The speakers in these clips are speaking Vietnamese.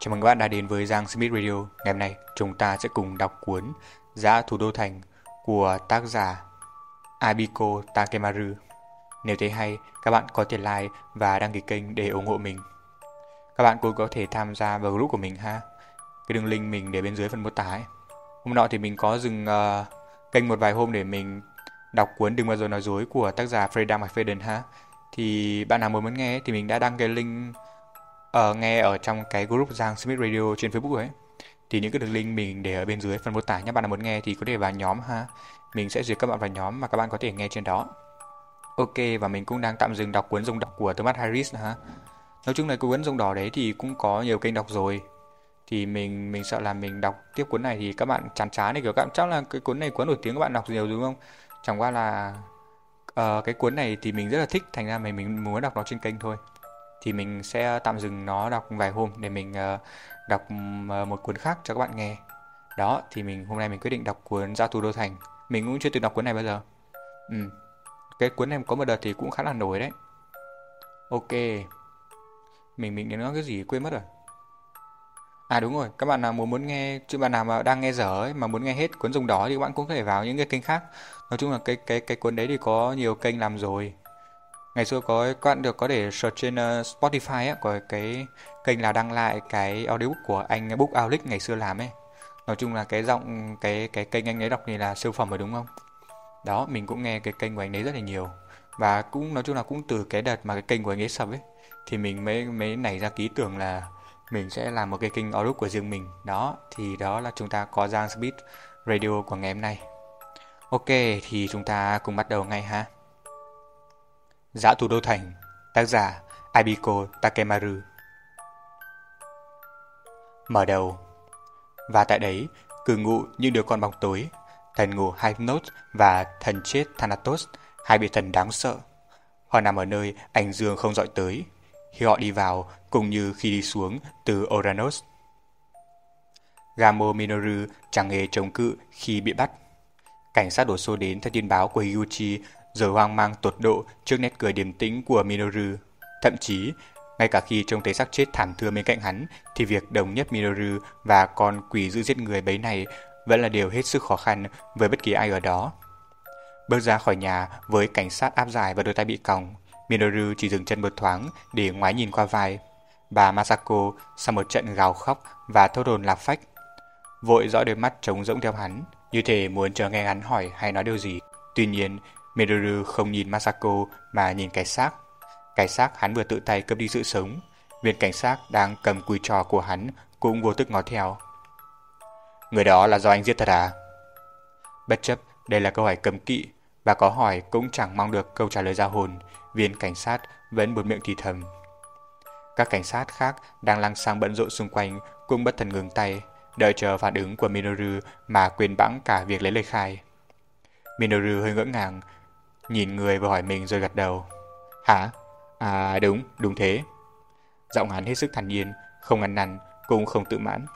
Chào mừng các bạn đã đến với Giang Smith Radio. Ngày hôm nay chúng ta sẽ cùng đọc cuốn Dã Thủ Đô Thành của tác giả Abiko Takemaru. Nếu thấy hay, các bạn có thể like và đăng ký kênh để ủng hộ mình. Các bạn cũng có thể tham gia vào group của mình ha. Cái đường link mình để bên dưới phần mô tả ấy. Hôm nọ thì mình có dừng kênh một vài hôm để mình đọc cuốn Đừng Bao Giờ Nói Dối của tác giả Freda McFadden ha. Thì bạn nào muốn nghe thì mình đã đăng cái link nghe ở trong cái group Giang Smith Radio trên Facebook ấy. Thì những cái đường link mình để ở bên dưới phần mô tả nhé. Bạn nào muốn nghe thì có thể vào nhóm ha. Mình sẽ duyệt các bạn vào nhóm mà các bạn có thể nghe trên đó. Ok, và mình cũng đang tạm dừng đọc cuốn Rồng Đỏ của Thomas Harris ha. Nói chung là cuốn Rồng Đỏ đấy thì cũng có nhiều kênh đọc rồi. Thì mình sợ là mình đọc tiếp cuốn này thì các bạn chán chán thì kiểu các bạn chắc là cái cuốn này quá nổi tiếng các bạn đọc nhiều đúng không? Chẳng qua là cái cuốn này thì mình rất là thích, thành ra mình muốn đọc nó trên kênh thôi. Thì mình sẽ tạm dừng nó đọc vài hôm để mình đọc một cuốn khác cho các bạn nghe. Đó, thì hôm nay mình quyết định đọc cuốn Dã Thủ Đô Thành. Mình cũng chưa từng đọc cuốn này bao giờ. Cái cuốn này có một đợt thì cũng khá là nổi đấy. Ok, mình nói cái gì quên mất rồi. À đúng rồi, các bạn nào muốn nghe, chứ bạn nào mà đang nghe dở ấy, mà muốn nghe hết cuốn Rồng Đỏ thì các bạn cũng có thể vào những cái kênh khác. Nói chung là cái cuốn đấy thì có nhiều kênh làm rồi. Ngày xưa các bạn có thể search trên Spotify á, có cái kênh là đăng lại cái audiobook của anh Book Aulic ngày xưa làm ấy. Nói chung là cái giọng cái kênh anh ấy đọc thì là siêu phẩm rồi đúng không? Đó, mình cũng nghe cái kênh của anh ấy rất là nhiều. Và cũng nói chung là cũng từ cái đợt mà cái kênh của anh ấy sập ấy thì mình mới nảy ra ý tưởng là mình sẽ làm một cái kênh audiobook của riêng mình. Đó, thì đó là chúng ta có Giang Speed Radio của ngày hôm nay. Ok, thì chúng ta cùng bắt đầu ngay ha. Dã Thủ Đô Thành, tác giả Abiko Takemaru. Mở đầu. Và tại đấy, cư ngụ những đứa con bóng tối, thần ngủ Hypnos và thần chết Thanatos, hai vị thần đáng sợ. Họ nằm ở nơi ánh dương không dọi tới, khi họ đi vào cũng như khi đi xuống từ Oranos. Gamo Minoru chẳng hề chống cự khi bị bắt. Cảnh sát đổ xô đến theo tin báo của Higuchi, rồi hoang mang tột độ trước nét cười điềm tĩnh của Minoru. Thậm chí, ngay cả khi trông thấy xác chết thảm thương bên cạnh hắn, thì việc đồng nhất Minoru và con quỷ dữ giết người bấy này vẫn là điều hết sức khó khăn với bất kỳ ai ở đó. Bước ra khỏi nhà với cảnh sát áp giải và đôi tay bị còng, Minoru chỉ dừng chân một thoáng để ngoái nhìn qua vai. Bà Masako sau một trận gào khóc và thốt hồn lạc phách, vội dõi đôi mắt trống rỗng theo hắn, như thể muốn chờ nghe hắn hỏi hay nói điều gì. Tuy nhiên, Minoru không nhìn Masako mà nhìn cái xác. Cái xác hắn vừa tự tay cướp đi sự sống. Viên cảnh sát đang cầm cùi trò của hắn cũng vô thức ngó theo. Người đó là do anh giết thật à? Bất chấp đây là câu hỏi cấm kỵ và có hỏi cũng chẳng mong được câu trả lời ra hồn, viên cảnh sát vẫn buột miệng thì thầm. Các cảnh sát khác đang lăng xăng bận rộn xung quanh cũng bất thần ngừng tay, đợi chờ phản ứng của Minoru mà quên bẵng cả việc lấy lời khai. Minoru hơi ngỡ ngàng, nhìn người vừa hỏi mình rồi gật đầu. Hả? À đúng thế. Giọng hắn hết sức thản nhiên, không ăn năn, cũng không tự mãn.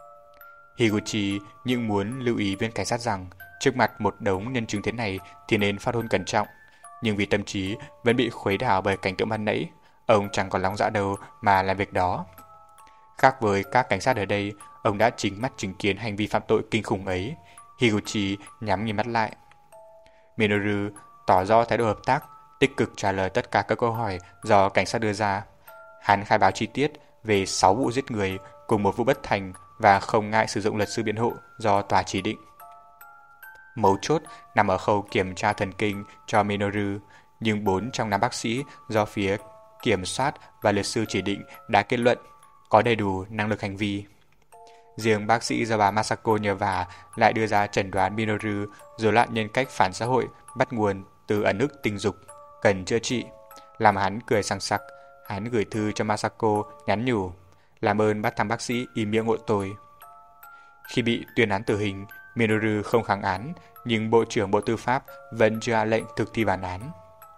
Higuchi nhưng muốn lưu ý viên cảnh sát rằng trước mặt một đống nhân chứng thế này thì nên phát ngôn cẩn trọng, nhưng vì tâm trí vẫn bị khuấy đảo bởi cảnh tượng ban nãy, ông chẳng còn lòng dạ đâu mà làm việc đó. Khác với các cảnh sát ở đây, ông đã chính mắt chứng kiến hành vi phạm tội kinh khủng ấy. Higuchi nhắm nhìn mắt lại. Minoru tỏ rõ thái độ hợp tác, tích cực trả lời tất cả các câu hỏi do cảnh sát đưa ra. Hắn khai báo chi tiết về 6 vụ giết người cùng một vụ bất thành và không ngại sử dụng luật sư biện hộ do tòa chỉ định. Mấu chốt nằm ở khâu kiểm tra thần kinh cho Minoru, nhưng 4 trong 5 bác sĩ do phía kiểm soát và luật sư chỉ định đã kết luận có đầy đủ năng lực hành vi. Riêng bác sĩ do bà Masako nhờ vả lại đưa ra chẩn đoán Minoru rối loạn nhân cách phản xã hội bắt nguồn từ ẩn ức tình dục, cần chữa trị. Làm hắn cười sằng sặc, hắn gửi thư cho Masako nhắn nhủ, làm ơn bắt thằng bác sĩ im miệng hộ tôi. Khi bị tuyên án tử hình, Minoru không kháng án, nhưng Bộ trưởng Bộ Tư pháp vẫn chưa hạ lệnh thực thi bản án.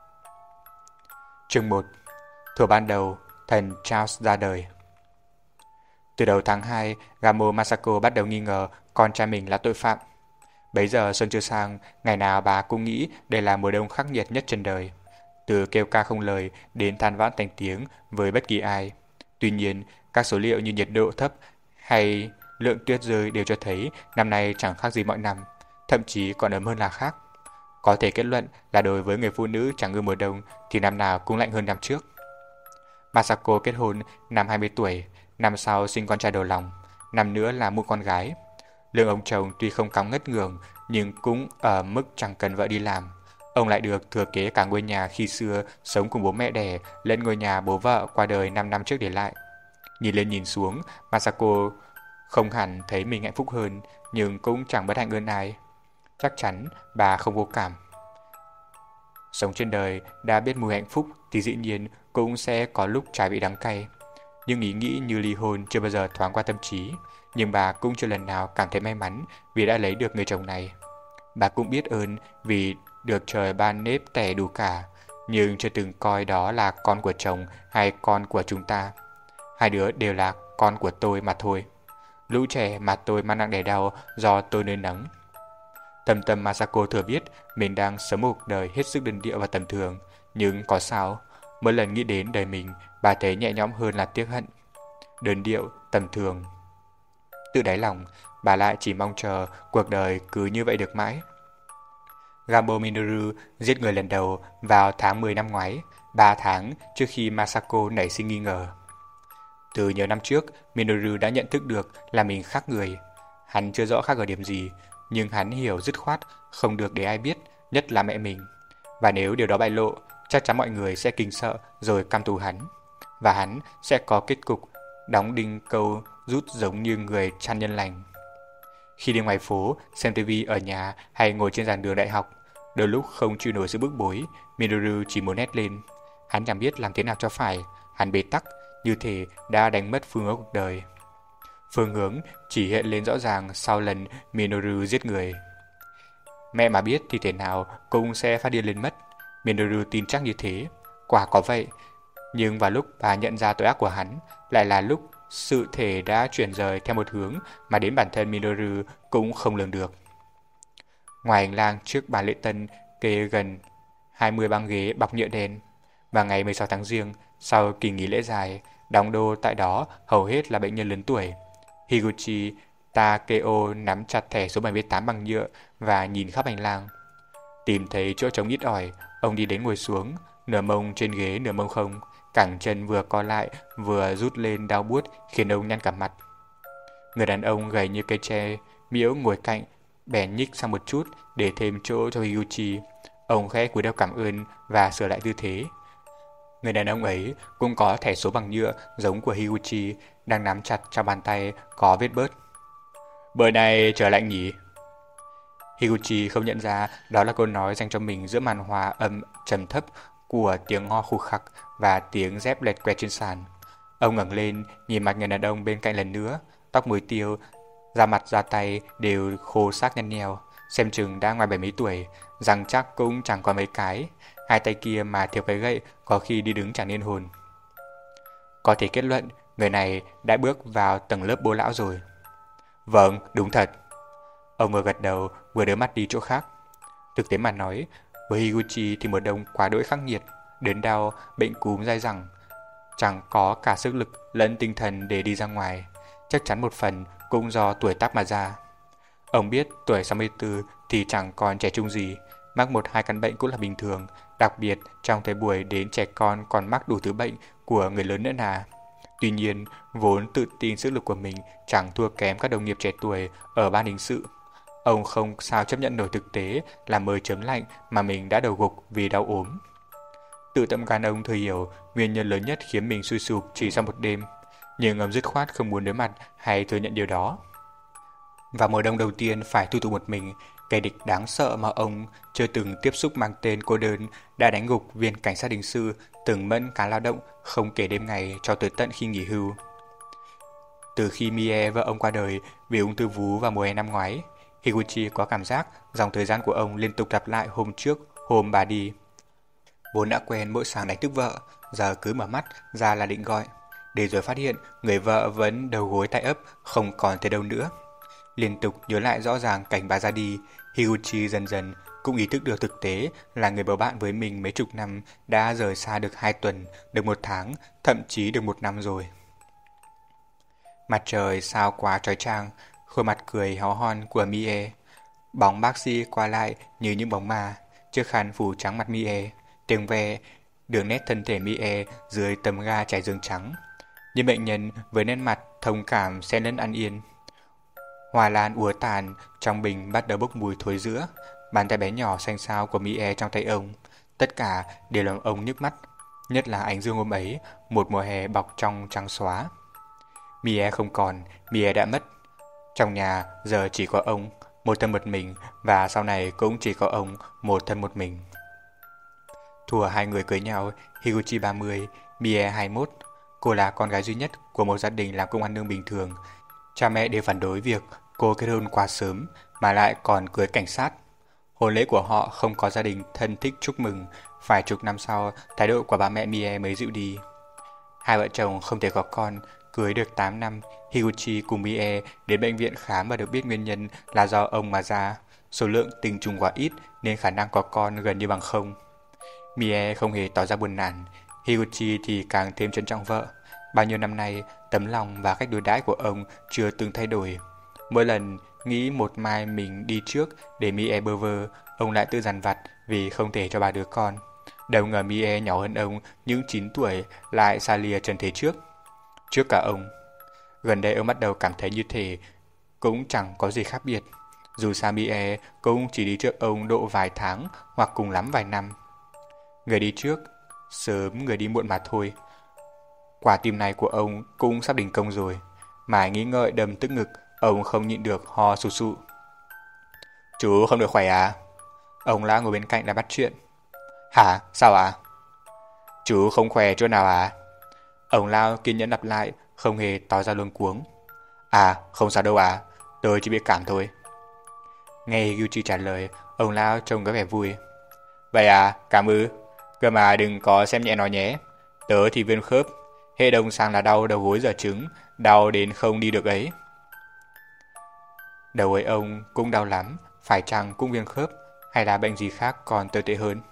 Chương 1. Thuở ban đầu, thần Charles ra đời. Từ đầu tháng 2, Gamo Masako bắt đầu nghi ngờ con trai mình là tội phạm. Bấy giờ xuân chưa sang, ngày nào bà cũng nghĩ đây là mùa đông khắc nghiệt nhất trên đời. Từ kêu ca không lời đến than vãn thành tiếng với bất kỳ ai. Tuy nhiên, Các số liệu như nhiệt độ thấp hay lượng tuyết rơi đều cho thấy năm nay chẳng khác gì mọi năm, thậm chí còn ấm hơn là khác. Có thể kết luận là đối với người phụ nữ chẳng ngư mùa đông thì năm nào cũng lạnh hơn năm trước. Masako kết hôn năm 20 tuổi, năm sau sinh con trai đầu lòng, năm nữa là một con gái. Lương ông chồng tuy không cao ngất ngường nhưng cũng ở mức chẳng cần vợ đi làm. Ông lại được thừa kế cả ngôi nhà khi xưa sống cùng bố mẹ đẻ lẫn ngôi nhà bố vợ qua đời 5 năm trước để lại. Nhìn lên nhìn xuống, Masako không hẳn thấy mình hạnh phúc hơn, nhưng cũng chẳng bất hạnh hơn ai. Chắc chắn bà không vô cảm. Sống trên đời đã biết mùi hạnh phúc thì dĩ nhiên cũng sẽ có lúc trái vị đắng cay. Nhưng ý nghĩ như ly hôn chưa bao giờ thoáng qua tâm trí, nhưng bà cũng chưa lần nào cảm thấy may mắn vì đã lấy được người chồng này. Bà cũng biết ơn vì được trời ban nếp tẻ đủ cả, nhưng chưa từng coi đó là con của chồng hay con của chúng ta. Hai đứa đều là con của tôi mà thôi. Lũ trẻ mà tôi mang nặng đẻ đau do tôi nuôi nấng. Thâm tâm Masako thừa biết mình đang sống một đời hết sức đơn điệu và tầm thường, nhưng có sao, mỗi lần nghĩ đến đời mình, bà thấy nhẹ nhõm hơn là tiếc hận. Đơn điệu, tầm thường. Tự đáy lòng, bà lại chỉ mong chờ cuộc đời cứ như vậy được mãi. Gabo Minoru giết người lần đầu vào tháng 10 năm ngoái, 3 tháng trước khi Masako nảy sinh nghi ngờ. Từ nhiều năm trước, Minoru đã nhận thức được là mình khác người. Hắn chưa rõ khác ở điểm gì, nhưng hắn hiểu dứt khoát không được để ai biết, nhất là mẹ mình. Và nếu điều đó bại lộ, chắc chắn mọi người sẽ kinh sợ rồi căm thù hắn. Và hắn sẽ có kết cục đóng đinh câu rút giống như người chăn nhân lành. Khi đi ngoài phố, xem TV ở nhà hay ngồi trên giảng đường đại học, đôi lúc không chịu nổi sự bức bối, Minoru chỉ muốn hét lên. Hắn chẳng biết làm thế nào cho phải, hắn bế tắc, như thể đã đánh mất phương hướng cuộc đời. Phương hướng chỉ hiện lên rõ ràng sau lần Minoru giết người. Mẹ mà biết thì thế nào cũng sẽ phát điên lên mất. Minoru tin chắc như thế. Quả có vậy. Nhưng vào lúc bà nhận ra tội ác của hắn, lại là lúc sự thể đã chuyển rời theo một hướng mà đến bản thân Minoru cũng không lường được. Ngoài hành lang trước bàn lễ tân kê gần 20 băng ghế bọc nhựa đen. Và ngày 16 tháng Giêng, sau kỳ nghỉ lễ dài, đóng đô tại đó hầu hết là bệnh nhân lớn tuổi. Higuchi Takeo nắm chặt thẻ số 78 bằng nhựa và nhìn khắp hành lang. Tìm thấy chỗ trống ít ỏi, ông đi đến ngồi xuống, nửa mông trên ghế nửa mông không, cẳng chân vừa co lại vừa rút lên đau buốt khiến ông nhăn cả mặt. Người đàn ông gầy như cây tre, miễu ngồi cạnh, bèn nhích sang một chút để thêm chỗ cho Higuchi. Ông khẽ cúi đầu cảm ơn và sửa lại tư thế. Người đàn ông ấy cũng có thẻ số bằng nhựa giống của Higuchi, đang nắm chặt trong bàn tay có vết bớt. Bữa nay trời lạnh nhỉ? Higuchi không nhận ra đó là câu nói dành cho mình giữa màn hòa âm trầm thấp của tiếng ho khục khặc và tiếng dép lẹt quẹt trên sàn. Ông ngẩng lên nhìn mặt người đàn ông bên cạnh lần nữa, tóc muối tiêu, da mặt da tay đều khô xác nhăn nheo, xem chừng đã ngoài 70 tuổi, răng chắc cũng chẳng có mấy cái, hai tay kia mà thiếu cái gậy có khi đi đứng chẳng nên hồn. Có thể kết luận người này đã bước vào tầng lớp bố lão rồi. Vâng, đúng thật. Ông vừa gật đầu vừa đưa mắt đi chỗ khác. Thực tế mà nói, với Higuchi thì mùa đông quá đỗi khắc nghiệt, đớn đau, bệnh cúm dai dẳng, chẳng có cả sức lực lẫn tinh thần để đi ra ngoài, chắc chắn một phần cũng do tuổi tác mà ra. Ông biết tuổi 64 thì chẳng còn trẻ trung gì, mắc 1-2 căn bệnh cũng là bình thường, đặc biệt trong thời buổi đến trẻ con còn mắc đủ thứ bệnh của người lớn nữa nà. Tuy nhiên, vốn tự tin sức lực của mình chẳng thua kém các đồng nghiệp trẻ tuổi ở ban hình sự. Ông không sao chấp nhận nổi thực tế là mới chớm lạnh mà mình đã đầu gục vì đau ốm. Tự tâm can ông thừa hiểu nguyên nhân lớn nhất khiến mình sôi sụp chỉ sau một đêm, nhưng ông dứt khoát không muốn đối mặt hay thừa nhận điều đó. Vào mùa đông đầu tiên phải thu tụ một mình, kẻ địch đáng sợ mà ông chưa từng tiếp xúc mang tên cô đơn đã đánh gục viên cảnh sát hình sự từng mẫn cả lao động không kể đêm ngày cho tới tận khi nghỉ hưu. Từ khi Mie vợ ông qua đời vì ung thư vú vào mùa hè năm ngoái, Higuchi có cảm giác dòng thời gian của ông liên tục lặp lại hôm trước hôm bà đi. Vốn đã quen mỗi sáng đánh thức vợ, giờ cứ mở mắt ra là định gọi, để rồi phát hiện người vợ vẫn đầu gối tay ấp không còn thấy đâu nữa. Liên tục nhớ lại rõ ràng cảnh bà ra đi, Higuchi dần dần cũng ý thức được thực tế là người bầu bạn với mình mấy chục năm đã rời xa được 2 tuần, được 1 tháng, thậm chí được 1 năm rồi. Mặt trời sao quá trói trang, khuôn mặt cười héo hon của Mie. Bóng bác sĩ qua lại như những bóng ma, chiếc khăn phủ trắng mặt Mie, tiếng ve, đường nét thân thể Mie dưới tấm ga trải giường trắng. Như bệnh nhân với nét mặt thông cảm xen lẫn ăn yên. Hoa lan úa tàn, trong bình bắt đầu bốc mùi thối rữa, bàn tay bé nhỏ xanh xao của Mie trong tay ông. Tất cả đều làm ông nhức mắt, nhất là ánh dương hôm ấy, một mùa hè bọc trong trắng xóa. Mie không còn, Mie đã mất. Trong nhà giờ chỉ có ông, một thân một mình, và sau này cũng chỉ có ông, một thân một mình. Thuở hai người cưới nhau, Higuchi 30, Mie 21. Cô là con gái duy nhất của một gia đình làm công ăn lương bình thường. Cha mẹ đều phản đối việc cô kết hôn quá sớm mà lại còn cưới cảnh sát. Hôn lễ của họ không có gia đình thân thích chúc mừng, phải chục năm sau thái độ của ba mẹ Mie mới dịu đi. Hai vợ chồng không thể có con, cưới được 8 năm, Higuchi cùng Mie đến bệnh viện khám và được biết nguyên nhân là do ông mà ra. Số lượng tinh trùng quá ít nên khả năng có con gần như bằng không. Mie không hề tỏ ra buồn nản, Higuchi thì càng thêm trân trọng vợ. Bao nhiêu năm nay, tấm lòng và cách đối đãi của ông chưa từng thay đổi. Mỗi lần nghĩ một mai mình đi trước để Mie bơ vơ, ông lại tự dằn vặt vì không thể cho bà đứa con. Đâu ngờ Mie nhỏ hơn ông những 9 tuổi lại xa lìa trần thế trước cả ông. Gần đây ông bắt đầu cảm thấy như thể cũng chẳng có gì khác biệt. Dù sao Mie cũng chỉ đi trước ông độ vài tháng hoặc cùng lắm vài năm. Người đi trước, sớm người đi muộn mà thôi. Quả tim này của ông cũng sắp đình công rồi. Mãi nghĩ ngợi đâm tức ngực, ông không nhịn được ho sù sụ. Chú không được khỏe à? Ông lão ngồi bên cạnh đã bắt chuyện. Hả? Sao à? Chú không khỏe chỗ nào à? Ông lão kiên nhẫn lặp lại, không hề tỏ ra luống cuống. À, không sao đâu à, tôi chỉ bị cảm thôi. Nghe Higuchi trả lời, ông lão trông có vẻ vui. Vậy à, cảm ư? Cơ mà đừng có xem nhẹ nó nhé. Tớ thì viêm khớp, hệ đông sang là đau đầu gối giờ trứng, đau đến không đi được ấy. Đầu ấy ông cũng đau lắm, phải chăng cũng viêm khớp, hay là bệnh gì khác còn tồi tệ hơn?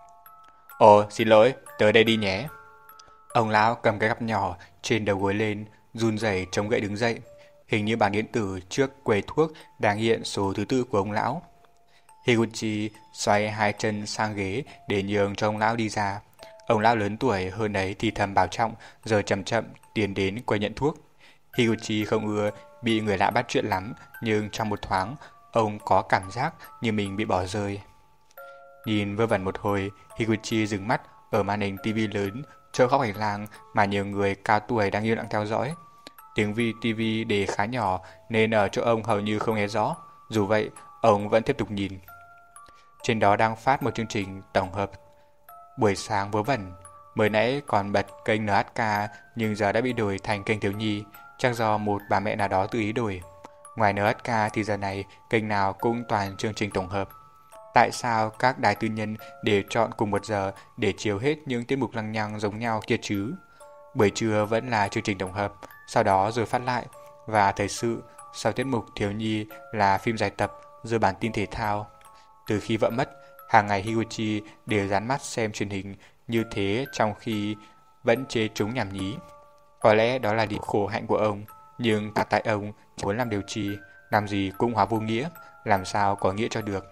Ồ, xin lỗi, tớ đây đi nhé. Ông lão cầm cái gắp nhỏ trên đầu gối lên, run rẩy chống gậy đứng dậy. Hình như bảng điện tử trước quầy thuốc đang hiện số thứ tự của ông lão. Higuchi xoay hai chân sang ghế để nhường cho ông lão đi ra. Ông lão lớn tuổi hơn ấy thì thầm bảo trọng, rồi chậm chậm tiến đến quầy nhận thuốc. Higuchi không ưa bị người lạ bắt chuyện lắm, nhưng trong một thoáng, ông có cảm giác như mình bị bỏ rơi. Nhìn vơ vẩn một hồi, Higuchi dừng mắt ở màn hình tivi lớn chỗ góc hành lang mà nhiều người cao tuổi đang yên lặng theo dõi. Tiếng tivi để khá nhỏ nên ở chỗ ông hầu như không nghe rõ. Dù vậy, ông vẫn tiếp tục nhìn. Trên đó đang phát một chương trình tổng hợp buổi sáng vớ vẩn. Mới nãy còn bật kênh NHK nhưng giờ đã bị đổi thành kênh thiếu nhi, chắc do một bà mẹ nào đó tự ý đổi. Ngoài NHK thì giờ này kênh nào cũng toàn chương trình tổng hợp. Tại sao các đài tư nhân đều chọn cùng một giờ để chiếu hết những tiết mục lăng nhăng giống nhau kia chứ? Buổi trưa vẫn là chương trình tổng hợp, sau đó rồi phát lại, và thời sự sau tiết mục thiếu nhi là phim dài tập rồi bản tin thể thao. Từ khi vợ mất, hàng ngày Higuchi đều dán mắt xem truyền hình như thế trong khi vẫn chê chúng nhảm nhí. Có lẽ đó là điều khổ hạnh của ông, nhưng tại ông muốn làm điều trì, làm gì cũng hóa vô nghĩa, làm sao có nghĩa cho được.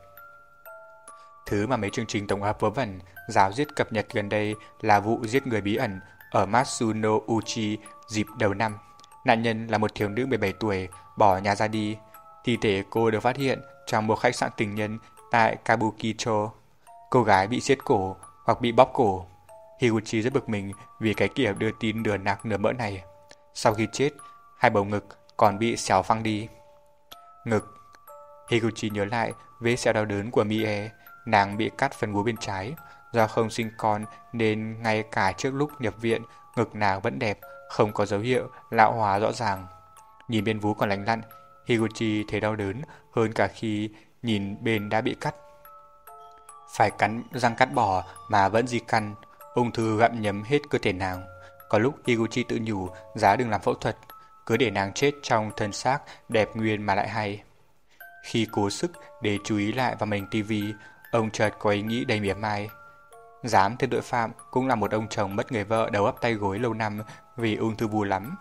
Thứ mà mấy chương trình tổng hợp vớ vẩn, giáo giết cập nhật gần đây là vụ giết người bí ẩn ở Matsuno Uchi dịp đầu năm. Nạn nhân là một thiếu nữ 17 tuổi, bỏ nhà ra đi. Thi thể cô được phát hiện trong một khách sạn tình nhân tại Kabukicho. Cô gái bị siết cổ hoặc bị bóp cổ. Higuchi rất bực mình vì cái kiểu đưa tin nửa nạc nửa mỡ này. Sau khi chết, hai bầu ngực còn bị xéo phăng đi. Ngực. Higuchi nhớ lại vết sẹo đau đớn của Mie. Nàng bị cắt phần vú bên trái. Do không sinh con nên ngay cả trước lúc nhập viện, ngực nàng vẫn đẹp, không có dấu hiệu lão hóa rõ ràng. Nhìn bên vú còn lành lặn, Higuchi thấy đau đớn hơn cả khi nhìn bên đã bị cắt. Phải cắn răng cắt bỏ mà vẫn di căn, ung thư gặm nhấm hết cơ thể nàng. Có lúc Higuchi tự nhủ giá đừng làm phẫu thuật, cứ để nàng chết trong thân xác đẹp nguyên mà lại hay. Khi cố sức để chú ý lại vào màn tivi, ông chợt có ý nghĩ đầy mỉa mai. Dám tên tội phạm cũng là một ông chồng mất người vợ đầu ấp tay gối lâu năm vì ung thư vú lắm.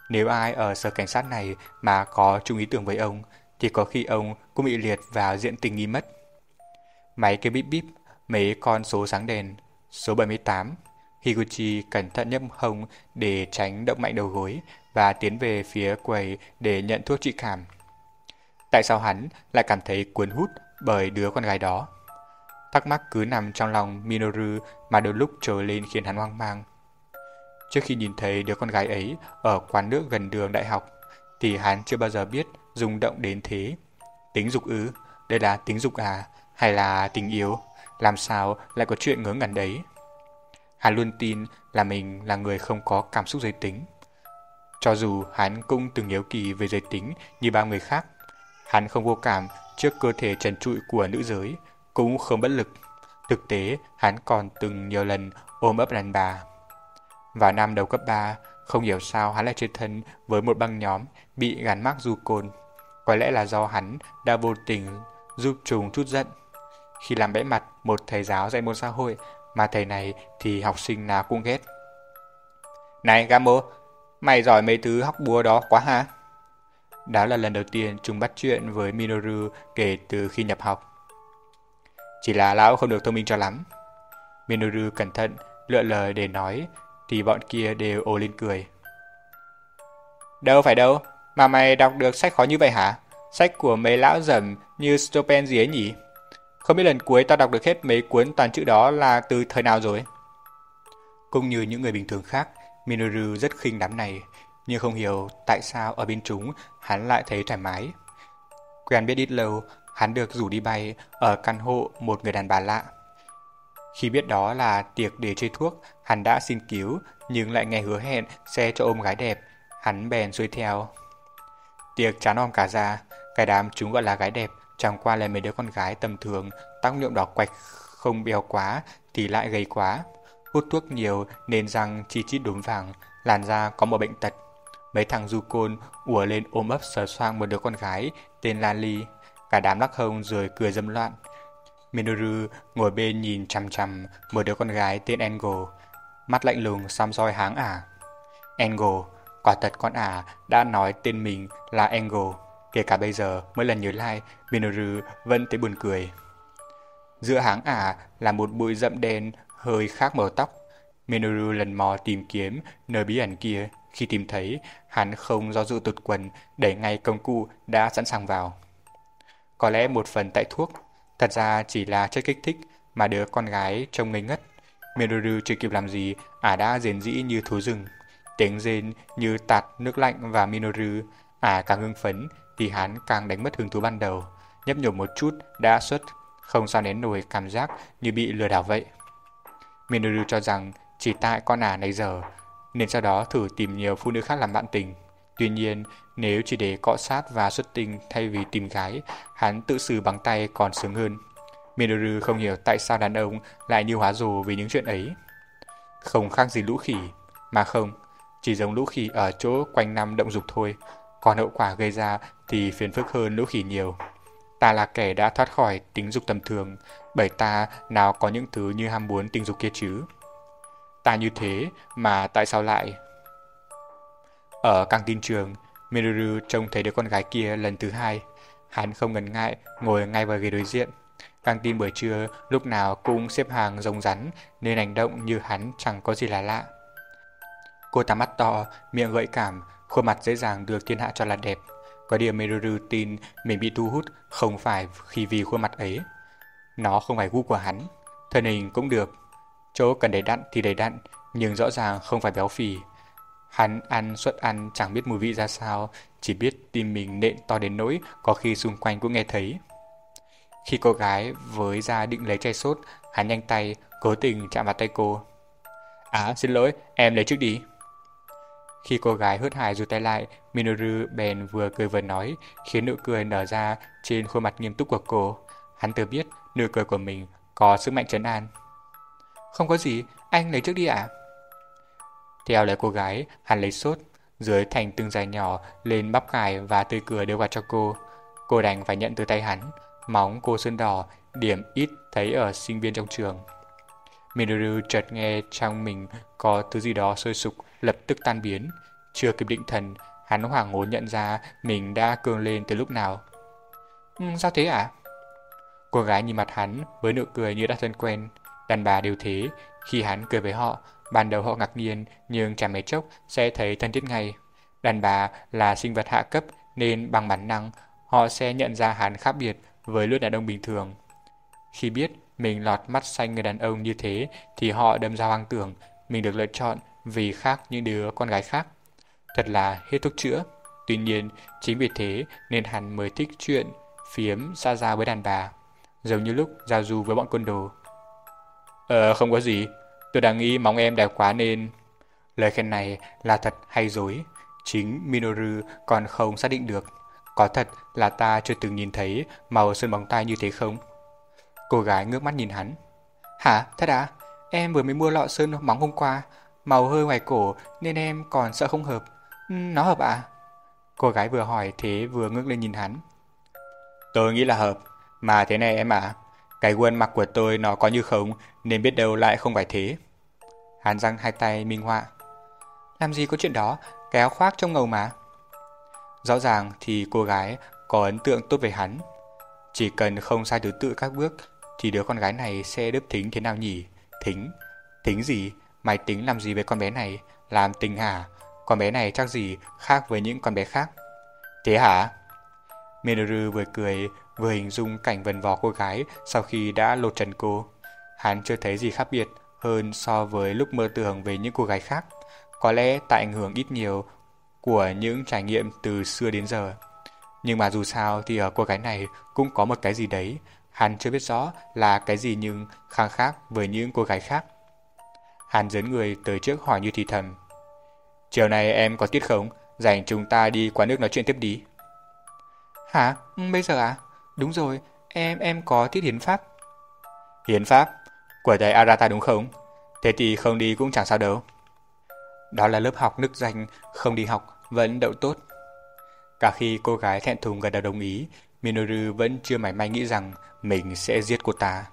Nếu ai ở sở cảnh sát này mà có chung ý tưởng với ông, thì có khi ông cũng bị liệt vào diện tình nghi mất. Máy kêu bíp bíp, mấy con số sáng đèn. Số 78. Higuchi cẩn thận nhấc hông để tránh động mạnh đầu gối và tiến về phía quầy để nhận thuốc trị cảm. Tại sao hắn lại cảm thấy cuốn hút bởi đứa con gái đó? Thắc mắc cứ nằm trong lòng Minoru mà đôi lúc trồi lên khiến hắn hoang mang. Trước khi nhìn thấy đứa con gái ấy ở quán nước gần đường đại học, thì hắn chưa bao giờ biết rung động đến thế. Tính dục ư? Đây là tính dục à? Hay là tình yêu? Làm sao lại có chuyện ngớ ngẩn đấy? Hắn luôn tin là mình là người không có cảm xúc giới tính. Cho dù hắn cũng từng hiếu kỳ về giới tính như bao người khác, hắn không vô cảm trước cơ thể trần trụi của nữ giới, cũng không bất lực. Thực tế, hắn còn từng nhiều lần ôm ấp đàn bà. Vào năm đầu cấp 3, không hiểu sao hắn lại chơi thân với một băng nhóm bị gắn mác du côn. Có lẽ là do hắn đã vô tình giúp chúng trút giận. Khi làm bẽ mặt một thầy giáo dạy môn xã hội, mà thầy này thì học sinh nào cũng ghét. Này Gamo, mày giỏi mấy thứ hóc búa đó quá hả? Đó là lần đầu tiên chúng bắt chuyện với Minoru kể từ khi nhập học. Chỉ là lão không được thông minh cho lắm. Minoru cẩn thận lựa lời để nói, thì bọn kia đều ồ lên cười. Đâu phải đâu, mà mày đọc được sách khó như vậy hả? Sách của mấy lão dẩm như Chopin gì ấy nhỉ? Không biết lần cuối tao đọc được hết mấy cuốn toàn chữ đó là từ thời nào rồi? Cũng như những người bình thường khác, Minoru rất khinh đám này, nhưng không hiểu tại sao ở bên chúng hắn lại thấy thoải mái. Quen biết ít lâu, hắn được rủ đi bay ở căn hộ một người đàn bà lạ. Khi biết đó là tiệc để chơi thuốc, hắn đã xin cứu, nhưng lại nghe hứa hẹn sẽ cho ôm gái đẹp, hắn bèn xuôi theo. Tiệc chán om cả ra, cái đám chúng gọi là gái đẹp chẳng qua là mấy đứa con gái tầm thường, tóc nhuộm đỏ quạch, không béo quá thì lại gầy quá, hút thuốc nhiều nên răng chi chít đốm vàng, làn da có một bệnh tật. Mấy thằng du côn ùa lên ôm ấp sờ soạng một đứa con gái tên Lali, cả đám lắc hông rồi cười dâm loạn. Minoru ngồi bên nhìn chằm chằm một đứa con gái tên Engo, mắt lạnh lùng xăm soi háng ả. Engo, quả thật con ả đã nói tên mình là Engo. Kể cả bây giờ mỗi lần nhớ lại, Minoru vẫn thấy buồn cười. Giữa háng ả là một bụi rậm đen hơi khác màu tóc. Minoru lần mò tìm kiếm nơi bí ẩn kia. Khi tìm thấy, hắn không do dự tụt quần, đẩy ngay công cụ đã sẵn sàng vào. Có lẽ một phần tại thuốc, thật ra chỉ là chất kích thích mà đứa con gái trông ngây ngất. Minoru chưa kịp làm gì, ả đã rền rĩ như thú rừng. Tiếng rên như tạt nước lạnh vào Minoru, ả càng hưng phấn thì hắn càng đánh mất hứng thú ban đầu. Nhấp nhổm một chút đã xuất, không sao nén nổi cảm giác như bị lừa đảo vậy. Minoru cho rằng chỉ tại con ả này dở, nên sau đó thử tìm nhiều phụ nữ khác làm bạn tình. Tuy nhiên, nếu chỉ để cọ sát và xuất tình thay vì tìm gái, hắn tự xử bằng tay còn sướng hơn. Minoru không hiểu tại sao đàn ông lại như hóa rồ vì những chuyện ấy. Không khác gì lũ khỉ, mà không, chỉ giống lũ khỉ ở chỗ quanh năm động dục thôi, còn hậu quả gây ra thì phiền phức hơn lũ khỉ nhiều. Ta là kẻ đã thoát khỏi tính dục tầm thường, bởi ta nào có những thứ như ham muốn tình dục kia chứ. Ta như thế mà tại sao lại... Ở căng tin trường, Minoru trông thấy đứa con gái kia lần thứ hai. Hắn không ngần ngại ngồi ngay vào ghế đối diện. Căng tin buổi trưa lúc nào cũng xếp hàng rồng rắn nên hành động như hắn chẳng có gì là lạ. Cô ta mắt to, miệng gợi cảm, khuôn mặt dễ dàng được thiên hạ cho là đẹp. Có điều Minoru tin mình bị thu hút không phải vì khuôn mặt ấy. Nó không phải gu của hắn. Thân hình cũng được. Chỗ cần đầy đặn thì đầy đặn, nhưng rõ ràng không phải béo phì. Hắn ăn suất ăn chẳng biết mùi vị ra sao, chỉ biết tim mình nện to đến nỗi có khi xung quanh cũng nghe thấy. Khi cô gái với ra định lấy chai sốt, hắn nhanh tay, cố tình chạm vào tay cô. Xin lỗi, em lấy trước đi. Khi cô gái hớt hải rụt tay lại, Minoru bèn vừa cười vừa nói, khiến nụ cười nở ra trên khuôn mặt nghiêm túc của cô. Hắn tự biết nụ cười của mình có sức mạnh trấn an. Không có gì, anh lấy trước đi ạ. Theo lời cô gái, hắn lấy sốt, dưới thành từng dải nhỏ lên bắp cải và tươi cười đưa vào cho cô. Cô đành phải nhận từ tay hắn, móng cô sơn đỏ, điểm ít thấy ở sinh viên trong trường. Minoru chợt nghe trong mình có thứ gì đó sôi sục, lập tức tan biến. Chưa kịp định thần, hắn hoảng hốt nhận ra mình đã cương lên từ lúc nào. Sao thế ạ? Cô gái nhìn mặt hắn với nụ cười như đã thân quen. Đàn bà đều thế, khi hắn cười với họ, ban đầu họ ngạc nhiên nhưng chẳng mấy chốc sẽ thấy thân thiết ngay. Đàn bà là sinh vật hạ cấp nên bằng bản năng họ sẽ nhận ra hắn khác biệt với lứa đàn ông bình thường. Khi biết mình lọt mắt xanh người đàn ông như thế thì họ đâm ra hoang tưởng mình được lựa chọn vì khác những đứa con gái khác. Thật là hết thuốc chữa. Tuy nhiên, chính vì thế nên hắn mới thích chuyện phiếm xa giao với đàn bà, giống như lúc giao du với bọn côn đồ. Không có gì, tôi đang nghĩ móng em đẹp quá nên... Lời khen này là thật hay dối, chính Minoru còn không xác định được. Có thật là ta chưa từng nhìn thấy màu sơn móng tay như thế không? Cô gái ngước mắt nhìn hắn. Hả, thật à? Em vừa mới mua lọ sơn móng hôm qua, màu hơi ngoài cổ nên em còn sợ không hợp. Nó hợp à? Cô gái vừa hỏi thế vừa ngước lên nhìn hắn. Tôi nghĩ là hợp, mà thế này em ạ. Cái quần mặc của tôi nó có như không nên biết đâu lại không phải thế. Hắn giang hai tay minh họa. Làm gì có chuyện đó, cái áo khoác trông ngầu mà. Rõ ràng thì cô gái có ấn tượng tốt về hắn. Chỉ cần không sai thứ tự các bước thì đứa con gái này sẽ đớp thính thế nào nhỉ? Thính? Thính gì? Mày tính làm gì với con bé này? Làm tình hả? Con bé này chắc gì khác với những con bé khác. Thế hả? Minoru vừa cười vừa hình dung cảnh vần vò cô gái sau khi đã lột trần cô. Hắn chưa thấy gì khác biệt hơn so với lúc mơ tưởng về những cô gái khác. Có lẽ tại ảnh hưởng ít nhiều của những trải nghiệm từ xưa đến giờ. Nhưng mà dù sao thì ở cô gái này cũng có một cái gì đấy. Hắn chưa biết rõ là cái gì nhưng khang khác với những cô gái khác. Hắn dấn người tới trước hỏi như thì thầm. Chiều này em có tiết không? Rảnh chúng ta đi quán nước nói chuyện tiếp đi. Hả? Bây giờ à? Đúng rồi, em có tiết hiến pháp. Hiến pháp? Của thầy Arata đúng không? Thế thì không đi cũng chẳng sao đâu. Đó là lớp học nức danh, không đi học vẫn đậu tốt. Cả khi cô gái thẹn thùng gật đầu đồng ý, Minoru vẫn chưa mảy may nghĩ rằng mình sẽ giết cô ta.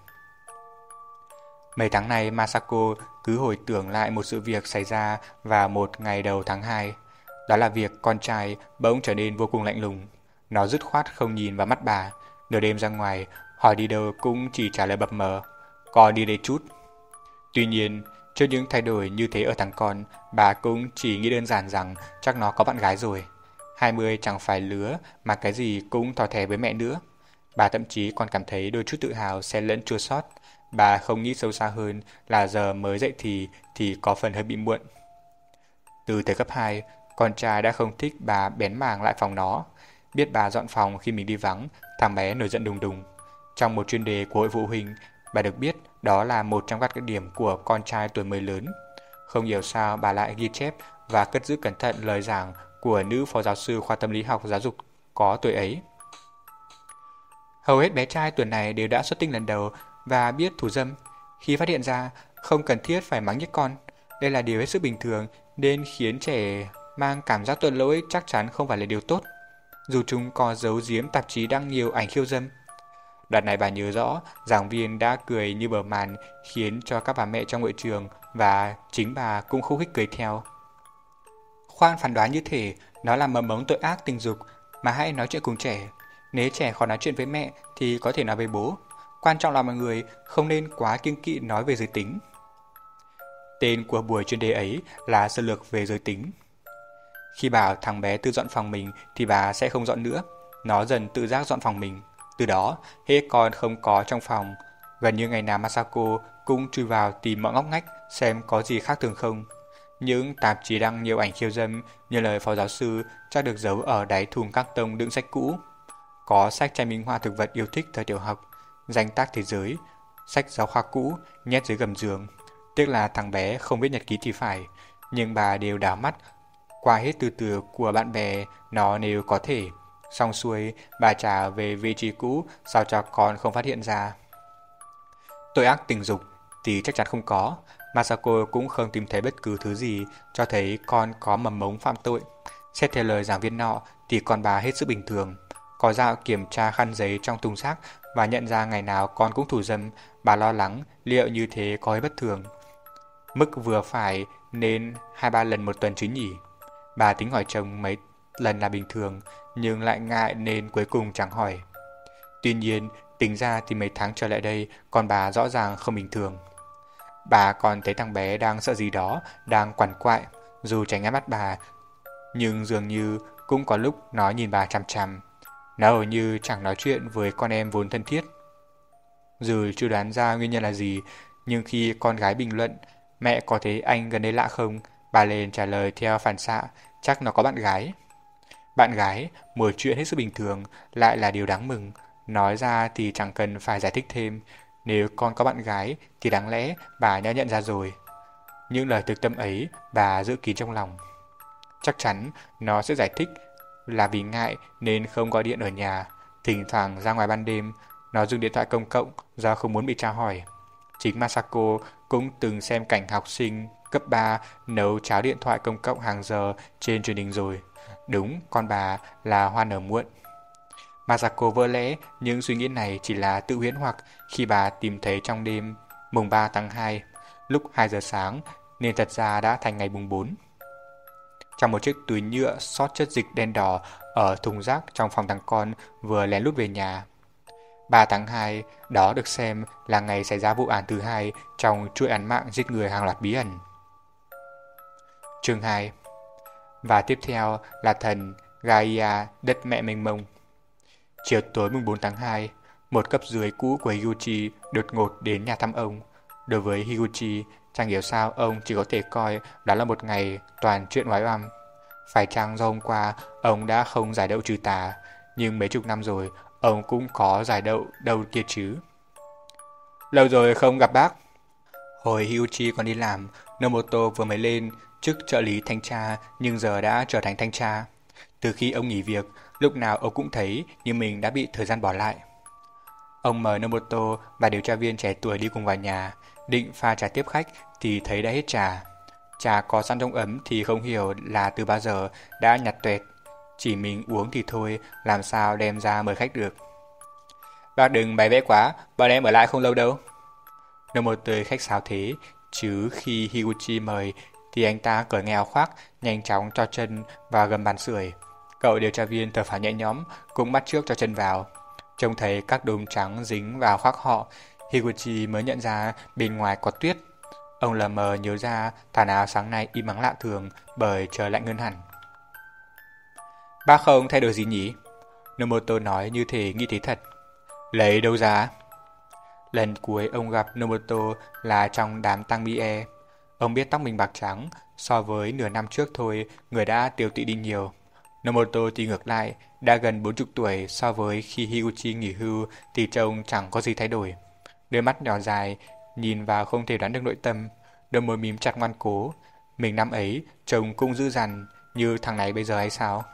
Mấy tháng này Masako cứ hồi tưởng lại một sự việc xảy ra vào một ngày đầu tháng 2. Đó là việc con trai bỗng trở nên vô cùng lạnh lùng. Nó dứt khoát không nhìn vào mắt bà. Nửa đêm ra ngoài, hỏi đi đâu cũng chỉ trả lời bập mờ. Con đi đây chút. Tuy nhiên, trước những thay đổi như thế ở thằng con, bà cũng chỉ nghĩ đơn giản rằng chắc nó có bạn gái rồi. 20 chẳng phải lứa mà cái gì cũng thò thè với mẹ nữa. Bà thậm chí còn cảm thấy đôi chút tự hào xen lẫn chua xót. Bà không nghĩ sâu xa hơn là giờ mới dậy thì có phần hơi bị muộn. Từ thời cấp 2, con trai đã không thích bà bén mảng lại phòng nó. Biết bà dọn phòng khi mình đi vắng, thằng bé nổi giận đùng đùng. Trong một chuyên đề của hội phụ huynh, bà được biết đó là một trong các điểm của con trai tuổi mới lớn. Không hiểu sao bà lại ghi chép và cất giữ cẩn thận lời giảng của nữ phó giáo sư khoa tâm lý học giáo dục có tuổi ấy. Hầu hết bé trai tuổi này đều đã xuất tinh lần đầu và biết thủ dâm. Khi phát hiện ra, không cần thiết phải mắng nhức con. Đây là điều hết sức bình thường nên khiến trẻ mang cảm giác tội lỗi chắc chắn không phải là điều tốt. Dù chúng có giấu giếm tạp chí đăng nhiều ảnh khiêu dâm. Đoạn này bà nhớ rõ, giảng viên đã cười như bờ màn khiến cho các bà mẹ trong hội trường và chính bà cũng khúc khích cười theo. Khoan phán đoán như thể nó là mầm mống tội ác tình dục mà hãy nói chuyện cùng trẻ. Nếu trẻ khó nói chuyện với mẹ thì có thể nói với bố. Quan trọng là mọi người không nên quá kiêng kỵ nói về giới tính. Tên của buổi chuyên đề ấy là sơ lược về giới tính. Khi bảo thằng bé tự dọn phòng mình thì bà sẽ không dọn nữa. Nó dần tự giác dọn phòng mình. Từ đó, hết con không có trong phòng. Gần như ngày nào Masako cũng chui vào tìm mọi ngóc ngách xem có gì khác thường không. Những tạp chí đăng nhiều ảnh khiêu dâm như lời phó giáo sư chắc được giấu ở đáy thùng các tông đựng sách cũ. Có sách tranh minh họa thực vật yêu thích thời tiểu học, danh tác thế giới, sách giáo khoa cũ nhét dưới gầm giường. Tiếc là thằng bé không biết nhật ký thì phải, nhưng bà đều đảo mắt qua hết từ từ của bạn bè nó nếu có thể. Xong xuôi, bà trả về vị trí cũ sao cho con không phát hiện ra. Tội ác tình dục thì chắc chắn không có. Masako cũng không tìm thấy bất cứ thứ gì cho thấy con có mầm mống phạm tội. Xét theo lời giảng viên nọ thì con bà hết sức bình thường. Có dạo kiểm tra khăn giấy trong thùng rác và nhận ra ngày nào con cũng thủ dâm. Bà lo lắng liệu như thế có hơi bất thường. Mức vừa phải nên 2-3 lần một tuần chứ nhỉ. Bà tính hỏi chồng mấy lần là bình thường, nhưng lại ngại nên cuối cùng chẳng hỏi. Tuy nhiên, tính ra thì mấy tháng trở lại đây, con bà rõ ràng không bình thường. Bà còn thấy thằng bé đang sợ gì đó, đang quằn quại, dù tránh ánh mắt bà, nhưng dường như cũng có lúc nó nhìn bà chằm chằm. Nó hầu như chẳng nói chuyện với con em vốn thân thiết. Dù chưa đoán ra nguyên nhân là gì, nhưng khi con gái bình luận mẹ có thấy anh gần đây lạ không, bà liền trả lời theo phản xạ, chắc nó có bạn gái. Bạn gái, một chuyện hết sức bình thường, lại là điều đáng mừng. Nói ra thì chẳng cần phải giải thích thêm. Nếu con có bạn gái thì đáng lẽ bà đã nhận ra rồi. Những lời thực tâm ấy bà giữ kín trong lòng. Chắc chắn nó sẽ giải thích là vì ngại nên không gọi điện ở nhà. Thỉnh thoảng ra ngoài ban đêm, nó dùng điện thoại công cộng do không muốn bị tra hỏi. Chính Masako cũng từng xem cảnh học sinh cấp 3 nấu cháo điện thoại công cộng hàng giờ trên truyền hình rồi. Đúng, con bà là hoa nở muộn. Masako vỡ lẽ những suy nghĩ này chỉ là tự huyễn hoặc khi bà tìm thấy trong đêm mùng 3 tháng 2, lúc 2 giờ sáng, nên thật ra đã thành ngày mùng 4. Trong một chiếc túi nhựa xót chất dịch đen đỏ ở thùng rác trong phòng thằng con vừa lén lút về nhà. 3 tháng 2, đó được xem là ngày xảy ra vụ án thứ hai trong chuỗi án mạng giết người hàng loạt bí ẩn. Chương 2. Và tiếp theo là thần Gaia, đất mẹ mênh mông. Chiều tối mùng 4 tháng 2, một cấp dưới cũ của Higuchi đột ngột đến nhà thăm ông. Đối với Higuchi, chẳng hiểu sao ông chỉ có thể coi đó là một ngày toàn chuyện oái oăm. Phải chăng do hôm qua ông đã không giải đậu trừ tà, nhưng mấy chục năm rồi ông cũng có giải đậu đâu kia chứ. Lâu rồi không gặp bác. Hồi Higuchi còn đi làm, Nomoto vừa mới lên chức trợ lý thanh tra nhưng giờ đã trở thành thanh tra. Từ khi ông nghỉ việc, lúc nào ông cũng thấy như mình đã bị thời gian bỏ lại. Ông mời Nomoto và điều tra viên trẻ tuổi đi cùng vào nhà, định pha trà tiếp khách thì thấy đã hết trà. Trà có sẵn trong ấm thì không hiểu là từ bao giờ đã nhạt tuệt. Chỉ mình uống thì thôi, làm sao đem ra mời khách được. Bác đừng bày vẽ quá, bọn em ở lại không lâu đâu. Nomoto khách sáo thế, chứ khi Higuchi mời thì anh ta cởi ngay áo khoác, nhanh chóng cho chân vào gầm bàn sưởi. Cậu điều tra viên thở phào nhẹ nhõm, cũng bắt trước cho chân vào. Trông thấy các đốm trắng dính vào khoác họ, Higuchi mới nhận ra bên ngoài có tuyết. Ông lờ mờ nhớ ra thả nào sáng nay im ắng lạ thường bởi trời lạnh hơn hẳn. Bác không thay đổi gì nhỉ? Nomoto nói như thể nghĩ thấy thật. Lấy đâu ra? Lần cuối ông gặp Nomoto là trong đám tang Mie. Ông biết tóc mình bạc trắng, so với nửa năm trước thôi, người đã tiều tụy đi nhiều. Nomoto thì ngược lại, đã gần 40 tuổi so với khi Higuchi nghỉ hưu thì trông chẳng có gì thay đổi. Đôi mắt nhỏ dài, nhìn vào không thể đoán được nội tâm, đôi môi mím chặt ngoan cố. Mình năm ấy, trông cũng dữ dằn như thằng này bây giờ hay sao?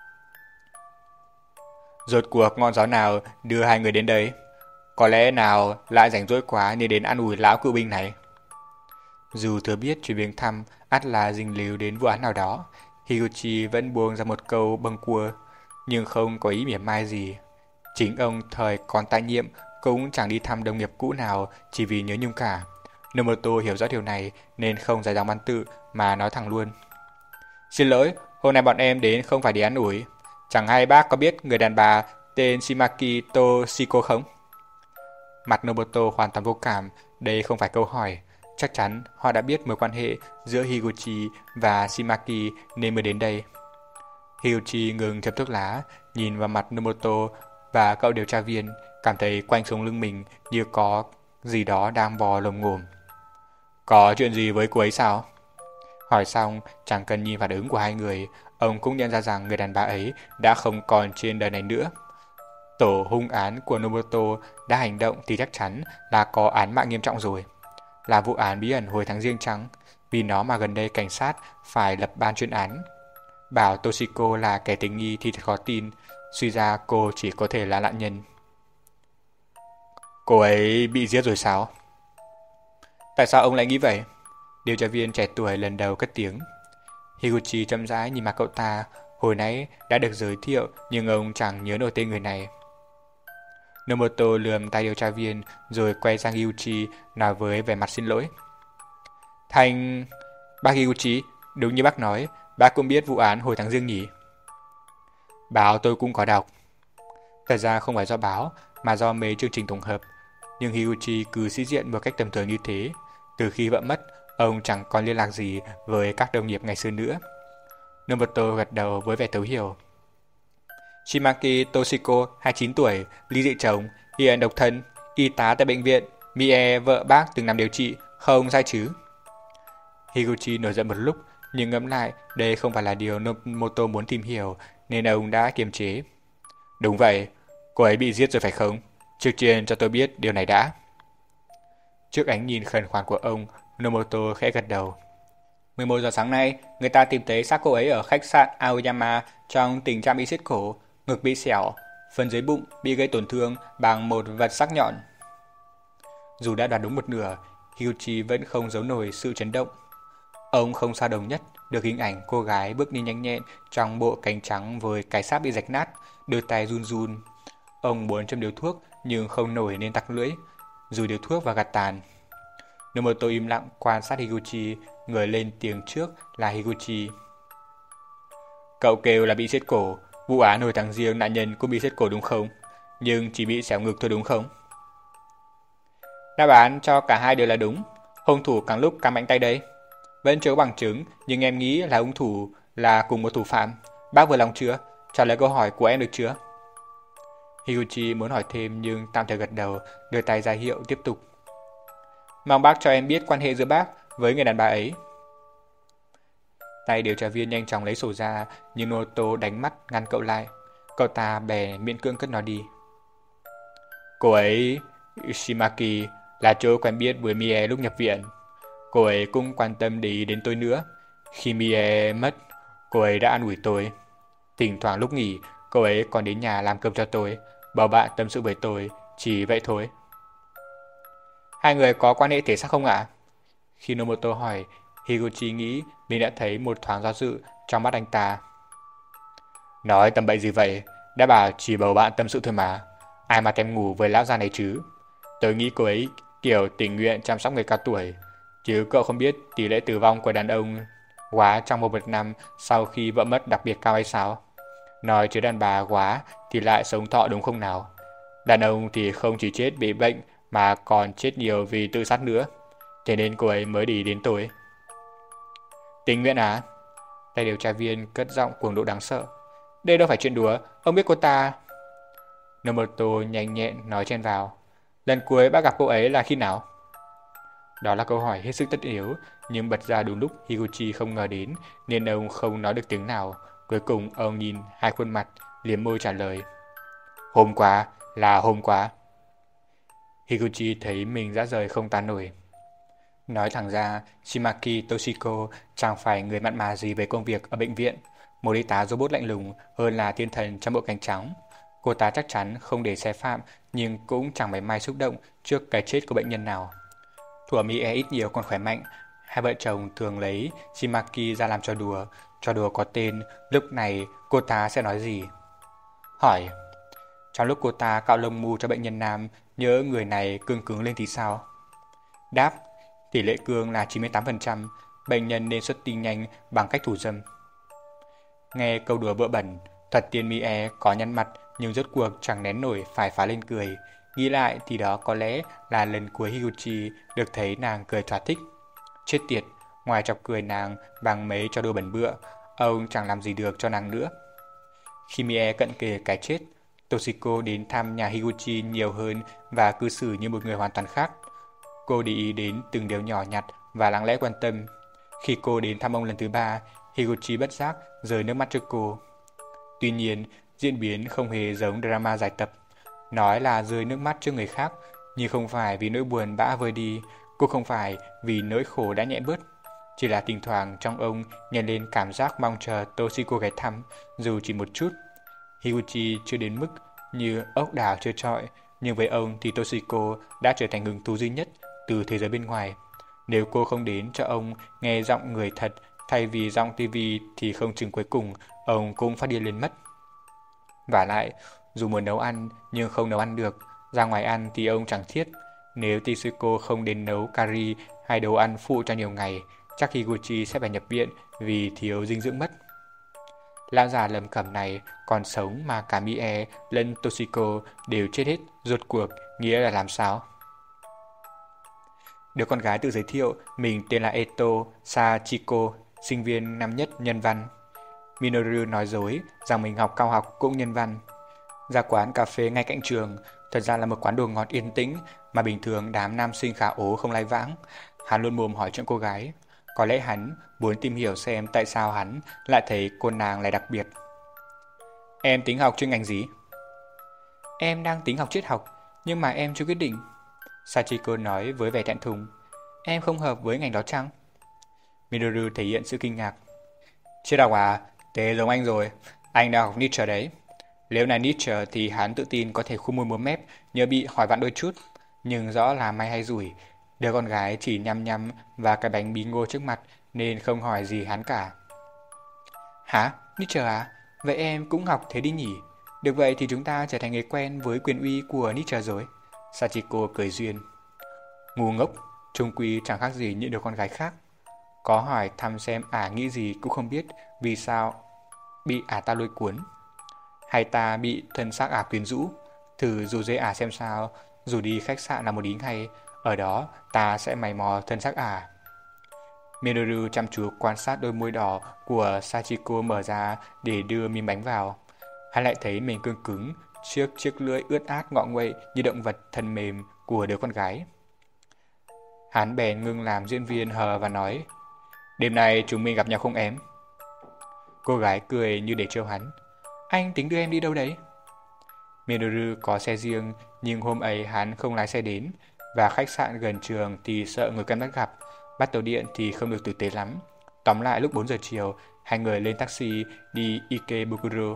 Rốt cuộc ngọn gió nào đưa hai người đến đây? Có lẽ nào lại rảnh rỗi quá nên đến ăn ủi lão cựu binh này? Dù thừa biết chuyến viếng thăm ắt là dính líu đến vụ án nào đó, Higuchi vẫn buông ra một câu bâng quơ, nhưng không có ý mỉa mai gì. Chính ông thời còn tại nhiệm cũng chẳng đi thăm đồng nghiệp cũ nào chỉ vì nhớ nhung cả. Nomoto hiểu rõ điều này nên không dài dòng văn tự mà nói thẳng luôn. Xin lỗi, hôm nay bọn em đến không phải để ăn ủi. Chẳng hay bác có biết người đàn bà tên Shimaki Toshiko không? Mặt Nomoto hoàn toàn vô cảm, đây không phải câu hỏi. Chắc chắn họ đã biết mối quan hệ giữa Higuchi và Shimaki nên mới đến đây. Higuchi ngừng châm thuốc lá, nhìn vào mặt Nomoto và cậu điều tra viên, cảm thấy quanh sống lưng mình như có gì đó đang bò lồm ngồm. Có chuyện gì với cô ấy sao? Hỏi xong, chẳng cần nhìn phản ứng của hai người, ông cũng nhận ra rằng người đàn bà ấy đã không còn trên đời này nữa. Tổ hung án của Nomoto đã hành động thì chắc chắn là có án mạng nghiêm trọng rồi. Là vụ án bí ẩn hồi tháng Giêng chăng? Vì nó mà gần đây cảnh sát phải lập ban chuyên án. Bảo Toshiko là kẻ tình nghi thì thật khó tin, suy ra cô chỉ có thể là nạn nhân. Cô ấy bị giết rồi sao? Tại sao ông lại nghĩ vậy? Điều tra viên trẻ tuổi lần đầu cất tiếng. Higuchi chậm rãi nhìn mặt cậu ta, hồi nãy đã được giới thiệu nhưng ông chẳng nhớ nổi tên người này. Nomoto lườm tay điều tra viên rồi quay sang Higuchi nói với vẻ mặt xin lỗi. Bác Higuchi, đúng như bác nói, Bác cũng biết vụ án hồi tháng Giêng nhỉ? Báo tôi cũng có đọc. Thật ra không phải do báo, mà do mấy chương trình tổng hợp. Nhưng Higuchi cứ sĩ diện một cách tầm thường như thế. Từ khi vợ mất, ông chẳng còn liên lạc gì với các đồng nghiệp ngày xưa nữa. Nobuto gật đầu với vẻ thấu hiểu. Shimaki Toshiko, 29 tuổi, ly dị chồng, hiện độc thân, y tá tại bệnh viện. Mie, vợ bác từng nằm điều trị, không sai chứ? Higuchi nổi giận một lúc, nhưng ngẫm lại đây không phải là điều Nobuto muốn tìm hiểu, nên ông đã kiềm chế. Đúng vậy, cô ấy bị giết rồi phải không? Trước tiên cho tôi biết điều này đã. Trước ánh nhìn khẩn khoản của ông, Nobuto khẽ gật đầu. 11 giờ sáng nay, người ta tìm thấy xác cô ấy ở khách sạn Aoyama trong tình trạng bị siết cổ, ngực bị xẻo, phần dưới bụng bị gây tổn thương bằng một vật sắc nhọn. Dù đã đoán đúng một nửa, Higuchi vẫn không giấu nổi sự chấn động. Ông không sao đồng nhất được hình ảnh cô gái bước đi nhanh nhẹn trong bộ cánh trắng với cái sáp bị rạch nát, đôi tay run run. Ông muốn châm điếu thuốc nhưng không nổi nên tặc lưỡi, rùi điếu thuốc và gạt tàn. Nobuto im lặng quan sát Higuchi, người lên tiếng trước là Higuchi. Cậu kêu là bị siết cổ, vụ án hồi tháng Giêng nạn nhân cũng bị siết cổ đúng không? Nhưng chỉ bị xẻo ngực thôi đúng không? Đáp án cho cả hai đều là đúng. Hung thủ càng lúc càng mạnh tay đây. Vẫn chưa có bằng chứng, nhưng em nghĩ là hung thủ là cùng một thủ phạm. Bác vừa lòng chưa? Trả lời câu hỏi của em được chưa? Higuchi muốn hỏi thêm nhưng tạm thời gật đầu, đưa tay ra hiệu tiếp tục. Mong bác cho em biết quan hệ giữa bác với người đàn bà ấy. Tay điều tra viên nhanh chóng lấy sổ ra, nhưng Nobuto đánh mắt ngăn cậu lại. Cậu ta bè miễn cưỡng cất nó đi. Cô ấy, Shimaki, là chỗ quen biết với Mie lúc nhập viện. Cô ấy cũng quan tâm để ý đến tôi nữa. Khi Mie mất, cô ấy đã an ủi tôi. Thỉnh thoảng lúc nghỉ, cô ấy còn đến nhà làm cơm cho tôi, bầu bạn tâm sự với tôi, chỉ vậy thôi. Hai người có quan hệ thể xác không ạ? Khi Nobuto hỏi, Higuchi nghĩ mình đã thấy một thoáng do dự trong mắt anh ta. Nói tầm bậy gì vậy? Đã bảo chỉ bầu bạn tâm sự thôi mà. Ai mà thèm ngủ với lão già này chứ? Tôi nghĩ cô ấy kiểu tình nguyện chăm sóc người cao tuổi. Chứ cậu không biết tỷ lệ tử vong của đàn ông quá trong một năm sau khi vợ mất đặc biệt cao hay sao? Nói chứ đàn bà quá thì lại sống thọ đúng không nào? Đàn ông thì không chỉ chết bị bệnh mà còn chết nhiều vì tự sát nữa. Thế nên cô ấy mới để ý đến tôi. Tình nguyện à? Tay điều tra viên cất giọng cuồng độ đáng sợ. Đây đâu phải chuyện đùa, ông biết cô ta. Nobuto nhanh nhẹn nói chen vào. Lần cuối bác gặp cô ấy là khi nào? Đó là câu hỏi hết sức tất yếu, nhưng bật ra đúng lúc Higuchi không ngờ đến nên ông không nói được tiếng nào. Cuối cùng ông nhìn hai khuôn mặt, liếm môi trả lời. Hôm qua, là hôm qua. Higuchi thấy mình dã rời không tán nổi. Nói thẳng ra, Shimaki Toshiko chẳng phải người mặn mà gì về công việc ở bệnh viện. Một y tá robot lạnh lùng hơn là thiên thần trong bộ cánh trắng. Cô ta chắc chắn không để sai phạm, nhưng cũng chẳng mấy may xúc động trước cái chết của bệnh nhân nào. Thuở Mie ít nhiều còn khỏe mạnh, hai vợ chồng thường lấy Shimaki ra làm trò đùa có tên lúc này cô ta sẽ nói gì. Hỏi, trong lúc cô ta cạo lông mu cho bệnh nhân nam, nhớ người này cương cứng lên thì sao? Đáp, tỷ lệ cương là 98%, bệnh nhân nên xuất tinh nhanh bằng cách thủ dâm. Nghe câu đùa bựa bẩn, thật tiên Mie có nhăn mặt nhưng rốt cuộc chẳng nén nổi phải phá lên cười. Nghĩ lại thì đó có lẽ là lần cuối Higuchi được thấy nàng cười thỏa thích. Chết tiệt, ngoài chọc cười nàng bằng mấy trò đùa bẩn bựa, ông chẳng làm gì được cho nàng nữa. Khi Mie cận kề cái chết, Toshiko đến thăm nhà Higuchi nhiều hơn và cư xử như một người hoàn toàn khác. Cô để ý đến từng điều nhỏ nhặt và lặng lẽ quan tâm. Khi cô đến thăm ông lần thứ 3, Higuchi bất giác rơi nước mắt trước cô. Tuy nhiên, diễn biến không hề giống drama dài tập. Nói là rơi nước mắt trước người khác, nhưng không phải vì nỗi buồn bã vơi đi, cũng không phải vì nỗi khổ đã nhẹ bớt. Chỉ là thỉnh thoảng trong ông nhận lên cảm giác mong chờ Toshiko ghé thăm, dù chỉ một chút. Higuchi chưa đến mức như ốc đảo trơ trọi, nhưng với ông thì Toshiko đã trở thành hứng thú duy nhất từ thế giới bên ngoài. Nếu cô không đến cho ông nghe giọng người thật thay vì giọng TV thì không chừng cuối cùng ông cũng phát điên lên mất. Vả lại, dù muốn nấu ăn nhưng không nấu ăn được, ra ngoài ăn thì ông chẳng thiết. Nếu Toshiko không đến nấu curry hay đồ ăn phụ cho nhiều ngày, chắc Higuchi sẽ phải nhập viện vì thiếu dinh dưỡng mất. Lão già lầm cẩm này còn sống mà cả Mie lẫn Toshiko đều chết hết, rốt cuộc nghĩa là làm sao? Đứa con gái tự giới thiệu mình tên là Eto Sachiko, sinh viên năm nhất nhân văn. Minoru nói dối rằng mình học cao học cũng nhân văn. Ra quán cà phê ngay cạnh trường, thật ra là một quán đồ ngọt yên tĩnh mà bình thường đám nam sinh khá ố không lai vãng. Hắn luôn mồm hỏi chuyện cô gái. Có lẽ hắn muốn tìm hiểu xem tại sao hắn lại thấy cô nàng lại đặc biệt. Em tính học chuyên ngành gì? Em đang tính học triết học, nhưng mà em chưa quyết định. Sachiko nói với vẻ thẹn thùng. Em không hợp với ngành đó chăng? Minoru thể hiện sự kinh ngạc. Triết học à? Thế giống anh rồi. Anh đang học Nietzsche đấy. Nếu là Nietzsche thì hắn tự tin có thể khua môi múa mép, nhớ bị hỏi vặn đôi chút. Nhưng rõ là may hay rủi. Đứa con gái chỉ nhăm nhăm và cái bánh bí ngô trước mặt nên không hỏi gì hắn cả. Hả? Nietzsche à? Vậy em cũng học thế đi nhỉ? Được vậy thì chúng ta trở thành người quen với quyền uy của Nietzsche rồi. Sachiko cười duyên. Ngu ngốc, chung quy chẳng khác gì những đứa con gái khác. Có hỏi thăm xem nghĩ gì cũng không biết vì sao bị ta lôi cuốn. Hay ta bị thân xác quyến rũ. Thử rủ dê xem sao, dù đi khách sạn là một ý hay, ở đó ta sẽ mày mò thân xác Minoru chăm chú quan sát đôi môi đỏ của Sachiko mở ra để đưa miếng bánh vào. Hắn lại thấy mình cứng cứng trước chiếc lưỡi ướt át ngọ nguậy như động vật thân mềm của đứa con gái. Hắn bèn ngưng làm diễn viên hờ và nói, đêm nay chúng mình gặp nhau không em? Cô gái cười như để trêu hắn. Anh tính đưa em đi đâu đấy? Minoru có xe riêng, nhưng hôm ấy hắn không lái xe đến, và khách sạn gần trường thì sợ người quen bắt gặp, bắt tàu điện thì không được tử tế lắm. Tóm lại lúc 4 giờ chiều, hai người lên taxi đi Ikebukuro.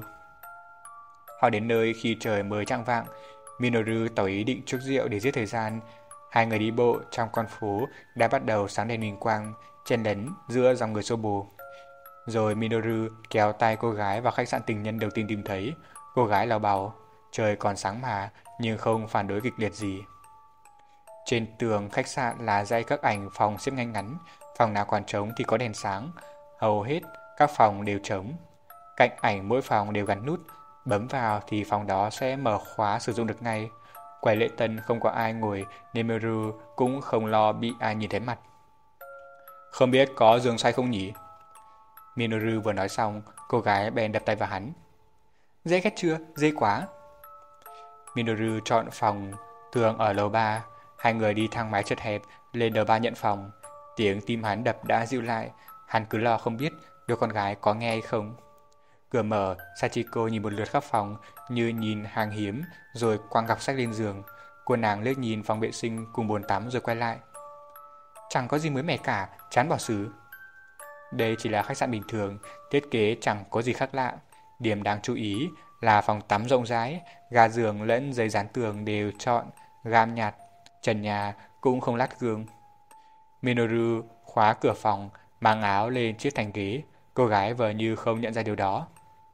Họ đến nơi khi trời mới chạng vạng. Minoru tỏ ý định chuốc rượu để giết thời gian. Hai người đi bộ trong con phố đã bắt đầu sáng đèn huỳnh quang, chen lấn giữa dòng người xô bồ. Rồi Minoru kéo tay cô gái vào khách sạn tình nhân đầu tiên tìm thấy. Cô gái lào bào, trời còn sáng mà, nhưng không phản đối kịch liệt gì. Trên tường khách sạn là dãy các ảnh phòng xếp ngay ngắn, phòng nào còn trống thì có đèn sáng. Hầu hết các phòng đều trống. Cạnh ảnh mỗi phòng đều gắn nút, bấm vào thì phòng đó sẽ mở khóa sử dụng được ngay. Quầy lễ tân không có ai ngồi nên Minoru cũng không lo bị ai nhìn thấy mặt. Không biết có giường xoay không nhỉ? Minoru vừa nói xong, cô gái bèn đập tay vào hắn. Dễ ghét chưa? Dễ quá. Minoru chọn phòng thường ở lầu 3. Hai người đi thang máy chật hẹp lên lầu 3 nhận phòng. Tiếng tim hắn đập đã dịu lại. Hắn cứ lo không biết đứa con gái có nghe hay không. Cửa mở, Sachiko nhìn một lượt khắp phòng như nhìn hàng hiếm rồi quăng cặp sách lên giường. Cô nàng liếc nhìn phòng vệ sinh cùng bồn tắm rồi quay lại. Chẳng có gì mới mẻ cả, chán bỏ xứ. Đây chỉ là khách sạn bình thường, thiết kế chẳng có gì khác lạ. Điểm đáng chú ý là phòng tắm rộng rãi, ga giường lẫn giấy dán tường đều chọn gam nhạt, trần nhà cũng không lát gương. Minoru khóa cửa phòng, mang áo lên chiếc thành ghế. Cô gái vờ như không nhận ra điều đó.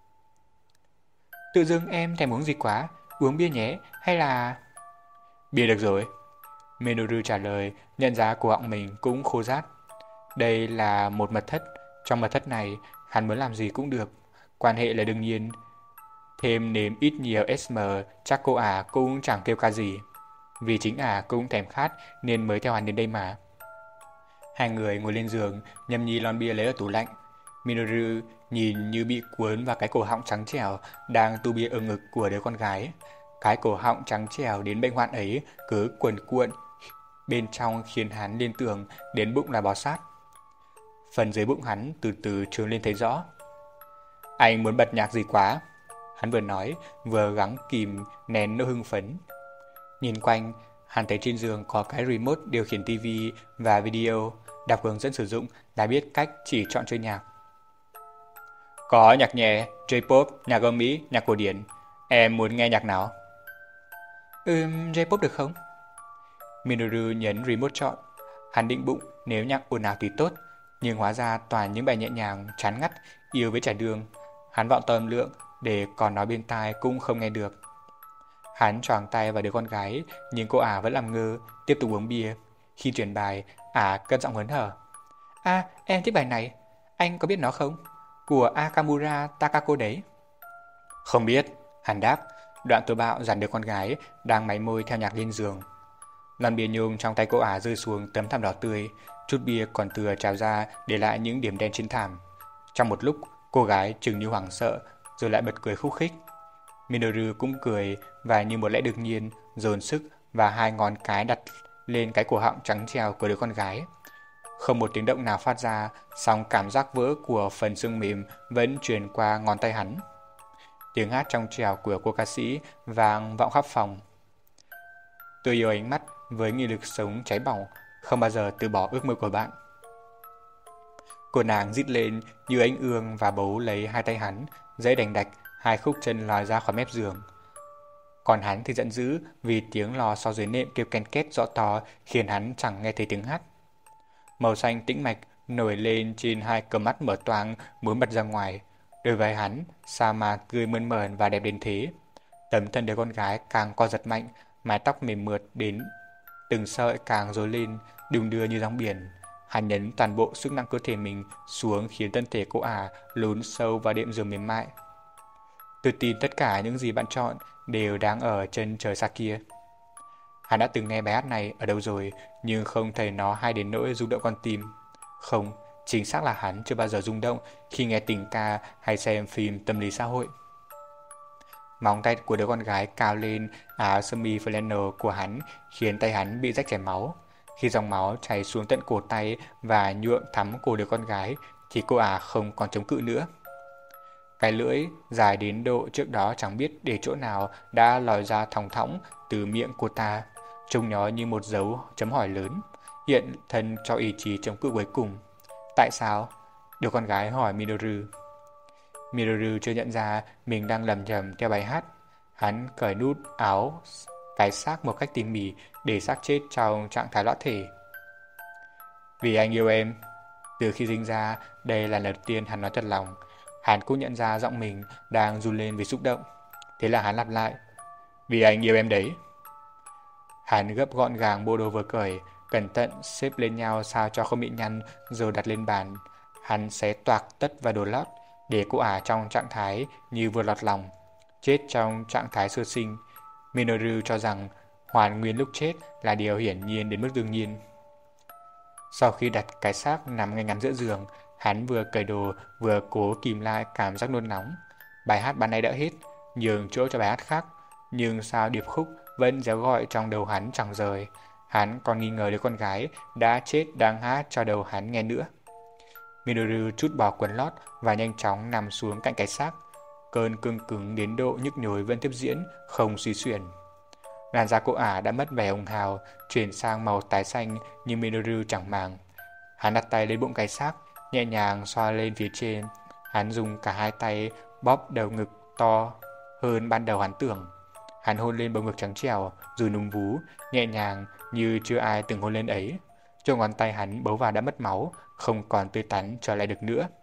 Tự dưng em thèm uống gì quá, uống bia nhé, hay là... Bia được rồi. Minoru trả lời, nhận ra cổ họng mình cũng khô rát. Đây là một mật thất, trong mật thất này hắn muốn làm gì cũng được. Quan hệ là đương nhiên. Thêm nếm ít nhiều SM, chắc cô cũng chẳng kêu ca gì. Vì chính cũng thèm khát nên mới theo hắn đến đây mà. Hai người ngồi lên giường, nhâm nhi lon bia lấy ở tủ lạnh. Minoru nhìn như bị cuốn vào cái cổ họng trắng trẻo đang tu bia ở ngực của đứa con gái. Cái cổ họng trắng trẻo đến bệnh hoạn ấy cứ cuồn cuộn bên trong khiến hắn liên tưởng đến bụng là bò sát. Phần dưới bụng hắn từ từ trướng lên thấy rõ. Anh muốn bật nhạc gì quá? Hắn vừa nói vừa gắng kìm nén nỗi hưng phấn. Nhìn quanh, hắn thấy trên giường có cái remote điều khiển TV và video. Đọc hướng dẫn sử dụng đã biết cách chỉ chọn chơi nhạc. Có nhạc nhẹ, J-pop, nhạc Âu Mỹ, nhạc cổ điển. Em muốn nghe nhạc nào? J-pop được không? Minoru nhấn remote chọn. Hắn định bụng nếu nhạc ồn ào thì tốt, nhưng hóa ra toàn những bài nhẹ nhàng, chán ngắt, yêu với trải đường. Hắn vọng to âm lượng để còn nói bên tai cũng không nghe được. Hắn choàng tay vào đứa con gái, nhưng cô vẫn làm ngơ, tiếp tục uống bia. Khi chuyển bài, cất giọng hớn hở. À, em thích bài này. Anh có biết nó không? Của Akamura Takako đấy. Không biết, hắn đáp. Đoạn tố bạo dàn đứa con gái đang máy môi theo nhạc lên giường. Lon bia nhung trong tay cô ả rơi xuống tấm thảm đỏ tươi, chút bia còn thừa trào ra để lại những điểm đen trên thảm. Trong một lúc, cô gái chừng như hoảng sợ, rồi lại bật cười khúc khích. Minoru cũng cười và như một lẽ đương nhiên, dồn sức và hai ngón cái đặt lên cái cổ họng trắng trèo của đứa con gái. Không một tiếng động nào phát ra, song cảm giác vỡ của phần xương mềm vẫn truyền qua ngón tay hắn. Tiếng hát trong trèo của cô ca sĩ vang vọng khắp phòng. Tôi yêu ánh mắt với nghị lực sống cháy bỏng, không bao giờ từ bỏ ước mơ của bạn. Cô nàng rít lên như ánh ương và bấu lấy hai tay hắn, dãy đành đạch, hai khúc chân lòi ra khỏi mép giường. Còn hắn thì giận dữ vì tiếng lò xo dưới nệm kêu ken két rõ to khiến hắn chẳng nghe thấy tiếng hát. Màu xanh tĩnh mạch nổi lên trên hai cờ mắt mở toang muốn bật ra ngoài. Đối với hắn, sao mà tươi mơn mởn và đẹp đến thế. Tấm thân đứa con gái càng co giật mạnh, mái tóc mềm mượt đến từng sợi càng rối lên, đung đưa như sóng biển. Hắn nhấn toàn bộ sức nặng cơ thể mình xuống khiến thân thể cô ả lún sâu vào đệm giường mềm mại. Tôi tin tất cả những gì bạn chọn đều đang ở chân trời xa kia. Hắn đã từng nghe bài hát này ở đâu rồi, nhưng không thấy nó hay đến nỗi rung động con tim. Không, chính xác là hắn chưa bao giờ rung động khi nghe tình ca hay xem phim tâm lý xã hội. Móng tay của đứa con gái cao lên áo sơ mi flannel của hắn khiến tay hắn bị rách chảy máu. Khi dòng máu chảy xuống tận cổ tay và nhuộm thắm cổ đứa con gái thì cô ả không còn chống cự nữa. Cái lưỡi dài đến độ trước đó chẳng biết để chỗ nào đã lòi ra thòng thõng từ miệng cô ta, trông nó như một dấu chấm hỏi lớn, hiện thân cho ý chí chống cự cuối cùng. Tại sao? Đứa con gái hỏi Minoru. Minoru chưa nhận ra mình đang lầm nhầm theo bài hát. Hắn cởi nút áo cái xác một cách tỉ mỉ để xác chết trong trạng thái lõa thể. Vì anh yêu em. Từ khi sinh ra, đây là lần đầu tiên hắn nói thật lòng. Hắn cũng nhận ra giọng mình đang run lên vì xúc động. Thế là hắn lặp lại. Vì anh yêu em đấy. Hắn gấp gọn gàng bộ đồ vừa cởi, cẩn thận xếp lên nhau sao cho không bị nhăn rồi đặt lên bàn. Hắn xé toạc tất vào đồ lót để cô ả trong trạng thái như vừa lọt lòng. Chết trong trạng thái sơ sinh. Minoru cho rằng hoàn nguyên lúc chết là điều hiển nhiên đến mức đương nhiên. Sau khi đặt cái xác nằm ngay ngắn giữa giường, hắn vừa cởi đồ vừa cố kìm lại cảm giác nôn nóng. Bài hát ban nãy đã hết, nhường chỗ cho bài hát khác, nhưng sao điệp khúc vẫn réo gọi trong đầu hắn chẳng rời. Hắn còn nghi ngờ đứa con gái đã chết đang hát cho đầu hắn nghe nữa. Minoru trút bỏ quần lót và nhanh chóng nằm xuống cạnh cái xác. Cơn cương cứng đến độ nhức nhối vẫn tiếp diễn, không suy xuyển. Làn da cô ả đã mất vẻ hồng hào, chuyển sang màu tái xanh nhưng Minoru chẳng màng. Hắn đặt tay lên bụng cái xác, nhẹ nhàng xoa lên phía trên. Hắn dùng cả hai tay bóp đầu ngực to hơn ban đầu hắn tưởng. Hắn hôn lên bầu ngực trắng trẻo, rồi núm vú, nhẹ nhàng như chưa ai từng hôn lên ấy. Cho ngón tay hắn bấu vào đã mất máu, không còn tươi tắn trở lại được nữa.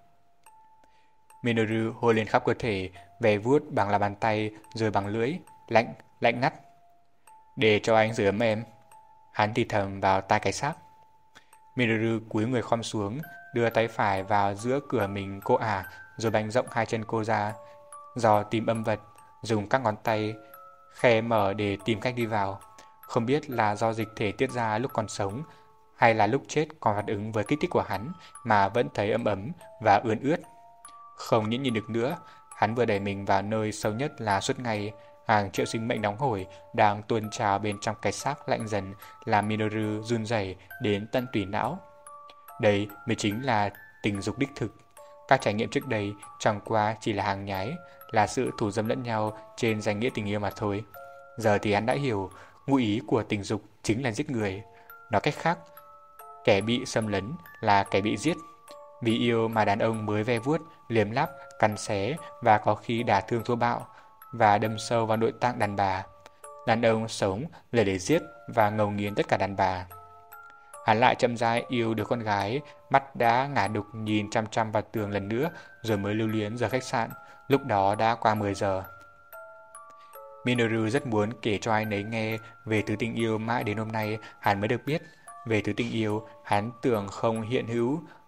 Minoru hôn lên khắp cơ thể, về vuốt bằng là bàn tay rồi bằng lưỡi, lạnh ngắt. Để cho anh sưởi ấm em. Hắn thì thầm vào tai cái xác. Minoru cúi người khom xuống, đưa tay phải vào giữa cửa mình cô ả, rồi bành rộng hai chân cô ra, dò tìm âm vật, dùng các ngón tay khe mở để tìm cách đi vào. Không biết là do dịch thể tiết ra lúc còn sống, hay là lúc chết còn phản ứng với kích thích của hắn mà vẫn thấy ấm ấm và ướt ướt. Không nhịn nhìn được nữa, hắn vừa đẩy mình vào nơi sâu nhất là suốt ngày. Hàng triệu sinh mệnh nóng hổi đang tuôn trào bên trong cái xác lạnh dần làm Minoru run rẩy đến tận tủy não. Đây mới chính là tình dục đích thực. Các trải nghiệm trước đây chẳng qua chỉ là hàng nhái, là sự thủ dâm lẫn nhau trên danh nghĩa tình yêu mà thôi. Giờ thì hắn đã hiểu, ngụ ý của tình dục chính là giết người. Nói cách khác, kẻ bị xâm lấn là kẻ bị giết. Vì yêu mà đàn ông mới ve vuốt, liếm láp, cắn xé và có khi đả thương thô bạo và đâm sâu vào nội tạng đàn bà. Đàn ông sống là để giết và ngầu nghiến tất cả đàn bà. Hắn lại chậm rãi yêu đứa con gái, mắt đã ngả đục nhìn chăm chăm vào tường lần nữa rồi mới lưu luyến rời khách sạn. Lúc đó đã qua 10 giờ. Minoru rất muốn kể cho ai nấy nghe về thứ tình yêu mãi đến hôm nay hắn mới được biết. Về thứ tình yêu hắn tưởng không hiện hữu,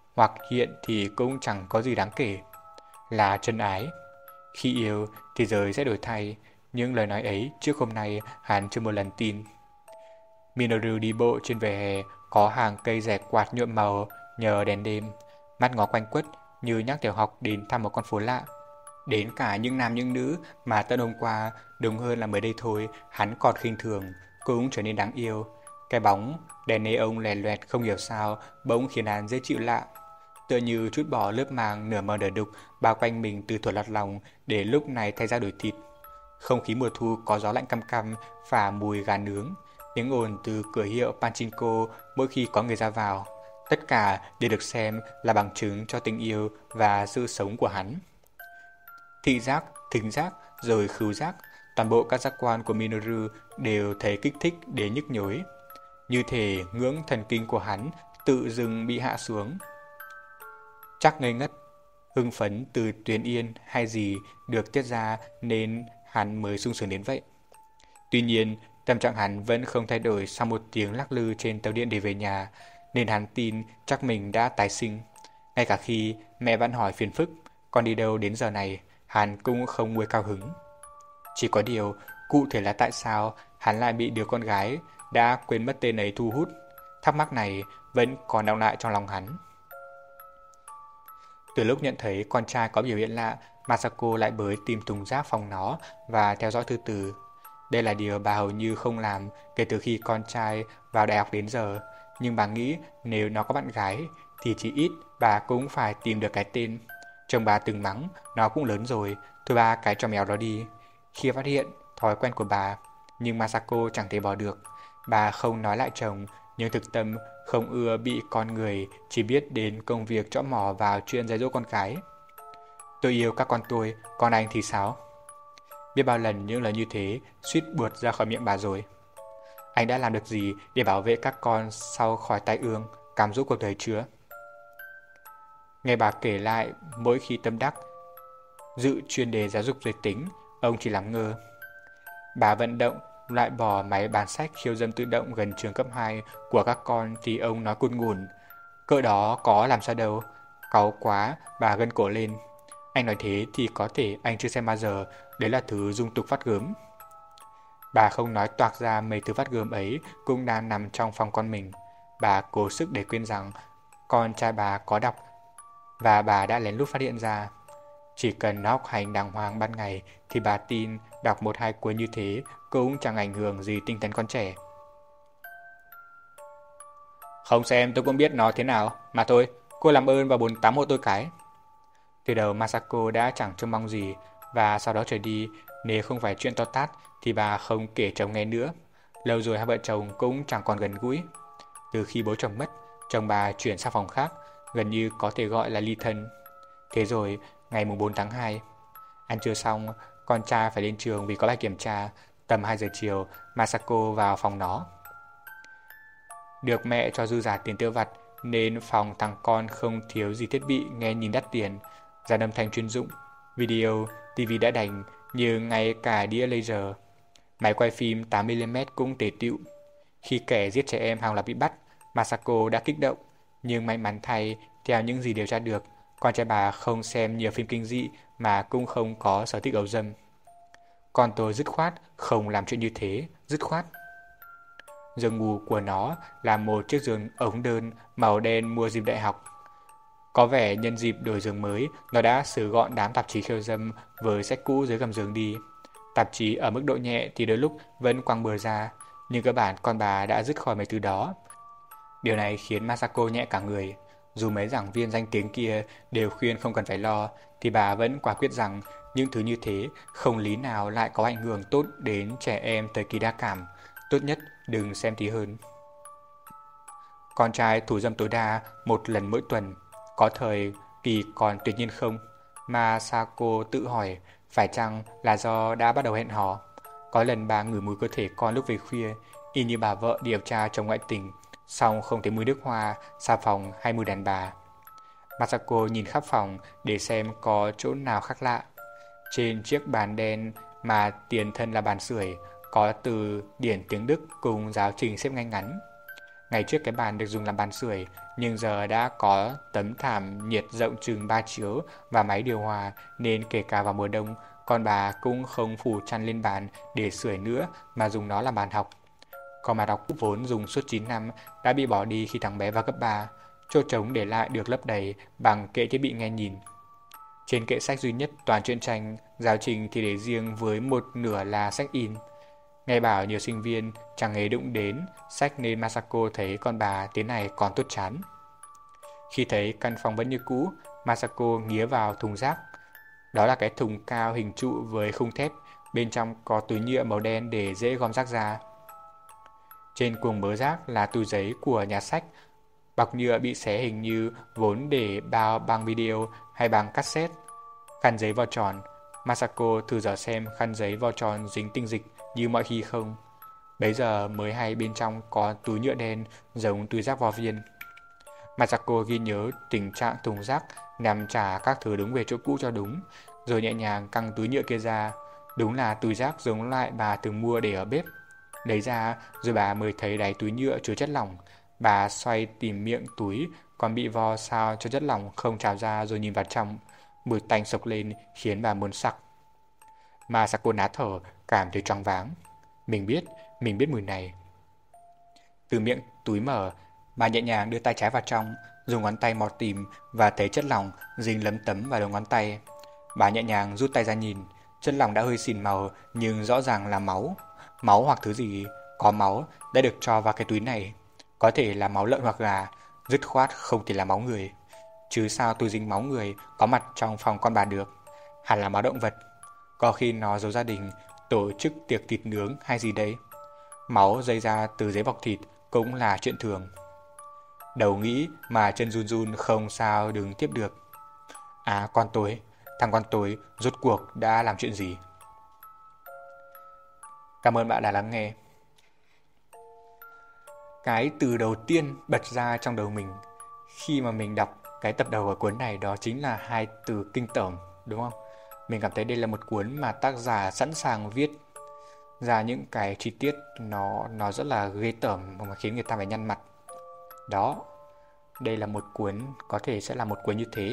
hoặc hiện thì cũng chẳng có gì đáng kể. Là chân ái. Khi yêu, thế giới sẽ đổi thay. Những lời nói ấy trước hôm nay hắn chưa một lần tin. Minoru đi bộ trên vỉa hè có hàng cây rẻ quạt nhuộm màu nhờ đèn đêm, mắt ngó quanh quất như nhắc tiểu học đến thăm một con phố lạ. Đến cả những nam những nữ mà tận hôm qua, đúng hơn là mới đây thôi, hắn còn khinh thường, cũng trở nên đáng yêu. Cái bóng, đèn neon lè loẹt không hiểu sao, bỗng khiến hắn dễ chịu lạ. Tựa như trút bỏ lớp màng nửa mờ nửa đục bao quanh mình từ thuở lọt lòng để lúc này thay ra đổi thịt. Không khí mùa thu có gió lạnh căm căm, phả mùi gà nướng, tiếng ồn từ cửa hiệu Pachinko mỗi khi có người ra vào. Tất cả đều được xem là bằng chứng cho tình yêu và sự sống của hắn. Thị giác, thính giác, rồi khứu giác, toàn bộ các giác quan của Minoru đều thấy kích thích đến nhức nhối. Như thể ngưỡng thần kinh của hắn tự dưng bị hạ xuống. Chắc ngây ngất, hưng phấn từ tuyến yên hay gì được tiết ra nên hắn mới sung sướng đến vậy. Tuy nhiên, tâm trạng hắn vẫn không thay đổi sau một tiếng lắc lư trên tàu điện để về nhà, nên hắn tin chắc mình đã tái sinh. Ngay cả khi mẹ vẫn hỏi phiền phức, con đi đâu đến giờ này, hắn cũng không nguôi cao hứng. Chỉ có điều, cụ thể là tại sao hắn lại bị đứa con gái đã quên mất tên ấy thu hút. Thắc mắc này vẫn còn đọng lại trong lòng hắn. Từ lúc nhận thấy con trai có biểu hiện lạ, Masako lại bới tìm thùng rác phòng nó và theo dõi từ từ. Đây là điều bà hầu như không làm kể từ khi con trai vào đại học đến giờ. Nhưng bà nghĩ nếu nó có bạn gái thì chỉ ít bà cũng phải tìm được cái tên. Chồng bà từng mắng, nó cũng lớn rồi, thôi ba cái trò mèo đó đi. Khi phát hiện thói quen của bà, nhưng Masako chẳng thể bỏ được. Bà không nói lại chồng, nhưng thực tâm không ưa bị con người chỉ biết đến công việc trõ mỏ vào chuyện dạy dỗ con cái. Tôi yêu các con tôi, con anh thì sao? Biết bao lần những lời như thế suýt buột ra khỏi miệng bà rồi. Anh đã làm được gì để bảo vệ các con sau khỏi tai ương, cám dỗ cuộc đời chưa? Nghe bà kể lại mỗi khi tâm đắc dự chuyên đề giáo dục giới tính, ông chỉ làm ngơ. Bà vận động loại bỏ máy bán sách khiêu dâm tự động gần trường cấp 2 của các con thì ông nói cùn ngủn. Cỡ đó có làm sao đâu. Cáu quá, bà gân cổ lên. Anh nói thế thì có thể anh chưa xem bao giờ, đấy là thứ dung tục phát gớm. Bà không nói toạc ra mấy thứ phát gớm ấy cũng đang nằm trong phòng con mình. Bà cố sức để quên rằng con trai bà có đọc và bà đã lén lút phát hiện ra. Chỉ cần nó học hành đàng hoàng ban ngày thì bà tin đọc 1-2 cuốn như thế cũng chẳng ảnh hưởng gì tinh thần con trẻ. Không xem tôi cũng biết nó thế nào, mà thôi, cô làm ơn và 48 hộ tôi cái. Từ đầu Masako đã chẳng trông mong gì, và sau đó trở đi, nếu không phải chuyện to tát thì bà không kể chồng nghe nữa. Lâu rồi hai vợ chồng cũng chẳng còn gần gũi. Từ khi bố chồng mất, chồng bà chuyển sang phòng khác, gần như có thể gọi là ly thân. Thế rồi, ngày 4 tháng 2, ăn trưa xong, con trai phải lên trường vì có bài kiểm tra. Tầm 2 giờ chiều, Masako vào phòng nó. Được mẹ cho dư giả tiền tiêu vặt, nên phòng thằng con không thiếu gì thiết bị nghe nhìn đắt tiền, dàn âm thanh chuyên dụng, video, TV đã đành, như ngay cả đĩa laser. Máy quay phim 8mm cũng tề tựu. Khi kẻ giết trẻ em hàng loạt bị bắt, Masako đã kích động, nhưng may mắn thay, theo những gì điều tra được, con trai bà không xem nhiều phim kinh dị mà cũng không có sở thích ấu dâm. Con tôi dứt khoát không làm chuyện như thế, dứt khoát. Giường ngủ của nó là một chiếc giường ống đơn màu đen mua dịp đại học. Có vẻ nhân dịp đổi giường mới, nó đã sửa gọn đám tạp chí khiêu dâm với sách cũ dưới gầm giường đi. Tạp chí ở mức độ nhẹ thì đôi lúc vẫn quăng bừa ra, nhưng cơ bản con bà đã dứt khỏi mấy thứ đó. Điều này khiến Masako nhẹ cả người. Dù mấy giảng viên danh tiếng kia đều khuyên không cần phải lo, thì bà vẫn quả quyết rằng những thứ như thế không lý nào lại có ảnh hưởng tốt đến trẻ em thời kỳ đa cảm. Tốt nhất đừng xem tí hơn. Con trai thủ dâm tối đa một lần mỗi tuần, có thời kỳ còn tuyệt nhiên không? Masako tự hỏi phải chăng là do đã bắt đầu hẹn hò. Có lần bà ngửi mùi cơ thể con lúc về khuya, y như bà vợ điều tra chồng ngoại tình, song không thấy mùi nước hoa, xà phòng hay mùi đàn bà. Masako nhìn khắp phòng để xem có chỗ nào khác lạ. Trên chiếc bàn đen mà tiền thân là bàn sưởi, có từ điển tiếng Đức cùng giáo trình xếp ngay ngắn. Ngày trước cái bàn được dùng làm bàn sưởi, nhưng giờ đã có tấm thảm nhiệt rộng chừng 3 chiếu và máy điều hòa, nên kể cả vào mùa đông, con bà cũng không phủ chăn lên bàn để sưởi nữa mà dùng nó làm bàn học. Còn bàn học vốn dùng suốt 9 năm đã bị bỏ đi khi thằng bé vào cấp 3. Chỗ trống để lại được lấp đầy bằng kệ thiết bị nghe nhìn. Trên kệ sách duy nhất toàn truyện tranh, giáo trình thì để riêng với một nửa là sách in. Nghe bảo nhiều sinh viên chẳng hề đụng đến sách nên Masako thấy con bà thế này còn tốt chán. Khi thấy căn phòng vẫn như cũ, Masako nghía vào thùng rác. Đó là cái thùng cao hình trụ với khung thép, bên trong có túi nhựa màu đen để dễ gom rác ra. Trên cuồng mớ rác là túi giấy của nhà sách, bọc nhựa bị xé hình như vốn để bao băng video hay băng cassette. Khăn giấy vo tròn, Masako thử dò xem khăn giấy vo tròn dính tinh dịch như mọi khi không. Bấy giờ mới hay bên trong có túi nhựa đen giống túi rác vo viên. Masako ghi nhớ tình trạng thùng rác nhằm trả các thứ đúng về chỗ cũ cho đúng, rồi nhẹ nhàng căng túi nhựa kia ra. Đúng là túi rác giống loại bà từng mua để ở bếp. Lấy ra rồi bà mới thấy đáy túi nhựa chứa chất lỏng. Bà xoay tìm miệng túi còn bị vo sao cho chất lỏng không trào ra rồi nhìn vào trong. Mùi tanh sộc lên khiến bà muốn sặc. Masako ná thở, cảm thấy choáng váng. Mình biết mùi này. Từ miệng túi mở, bà nhẹ nhàng đưa tay trái vào trong, dùng ngón tay mò tìm và thấy chất lỏng dính lấm tấm vào đầu ngón tay. Bà nhẹ nhàng rút tay ra nhìn, chất lỏng đã hơi xỉn màu nhưng rõ ràng là máu. Máu hoặc thứ gì có máu đã được cho vào cái túi này. Có thể là máu lợn hoặc gà, dứt khoát không thể là máu người. Chứ sao túi dính máu người có mặt trong phòng con bà được? Hẳn là máu động vật. Có khi nó giấu gia đình, tổ chức tiệc thịt nướng hay gì đấy. Máu dây ra từ giấy bọc thịt cũng là chuyện thường. Đầu nghĩ mà chân run run không sao đứng tiếp được. À thằng con tối rốt cuộc đã làm chuyện gì? Cảm ơn bạn đã lắng nghe. Cái từ đầu tiên bật ra trong đầu mình khi mà mình đọc cái tập đầu của cuốn này đó chính là hai từ kinh tởm, đúng không? Mình cảm thấy đây là một cuốn mà tác giả sẵn sàng viết ra những cái chi tiết nó rất là ghê tởm mà khiến người ta phải nhăn mặt. Đó, đây là một cuốn, có thể sẽ là một cuốn như thế.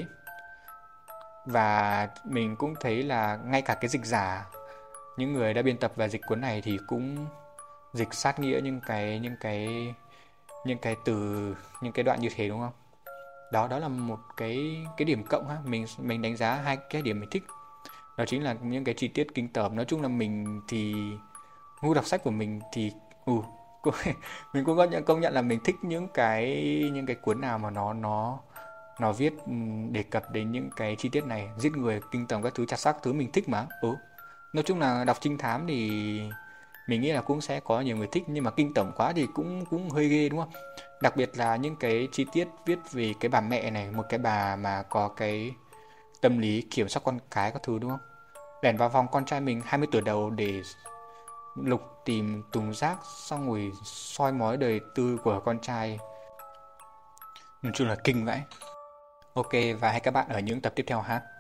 Và mình cũng thấy là ngay cả cái dịch giả, những người đã biên tập và dịch cuốn này thì cũng dịch sát nghĩa những cái từ, những cái đoạn như thế, đúng không? Đó là một cái điểm cộng ha. Mình đánh giá hai cái điểm mình thích. Đó chính là những cái chi tiết kinh tởm. Nói chung là mình thì gu đọc sách của mình thì mình cũng công nhận là mình thích những cái cuốn nào mà nó viết đề cập đến những cái chi tiết này, giết người, kinh tởm các thứ, chặt xác thứ mình thích mà. Nói chung là đọc trinh thám thì mình nghĩ là cũng sẽ có nhiều người thích, nhưng mà kinh tởm quá thì cũng hơi ghê, đúng không? Đặc biệt là những cái chi tiết viết về cái bà mẹ này, một cái bà mà có cái tâm lý kiểm soát con cái các thứ, đúng không? Lẻn vào phòng con trai mình 20 tuổi đầu để lục tìm thùng rác, xong rồi soi mói đời tư của con trai. Nói chung là kinh vậy. Ok, và hẹn các bạn ở những tập tiếp theo ha.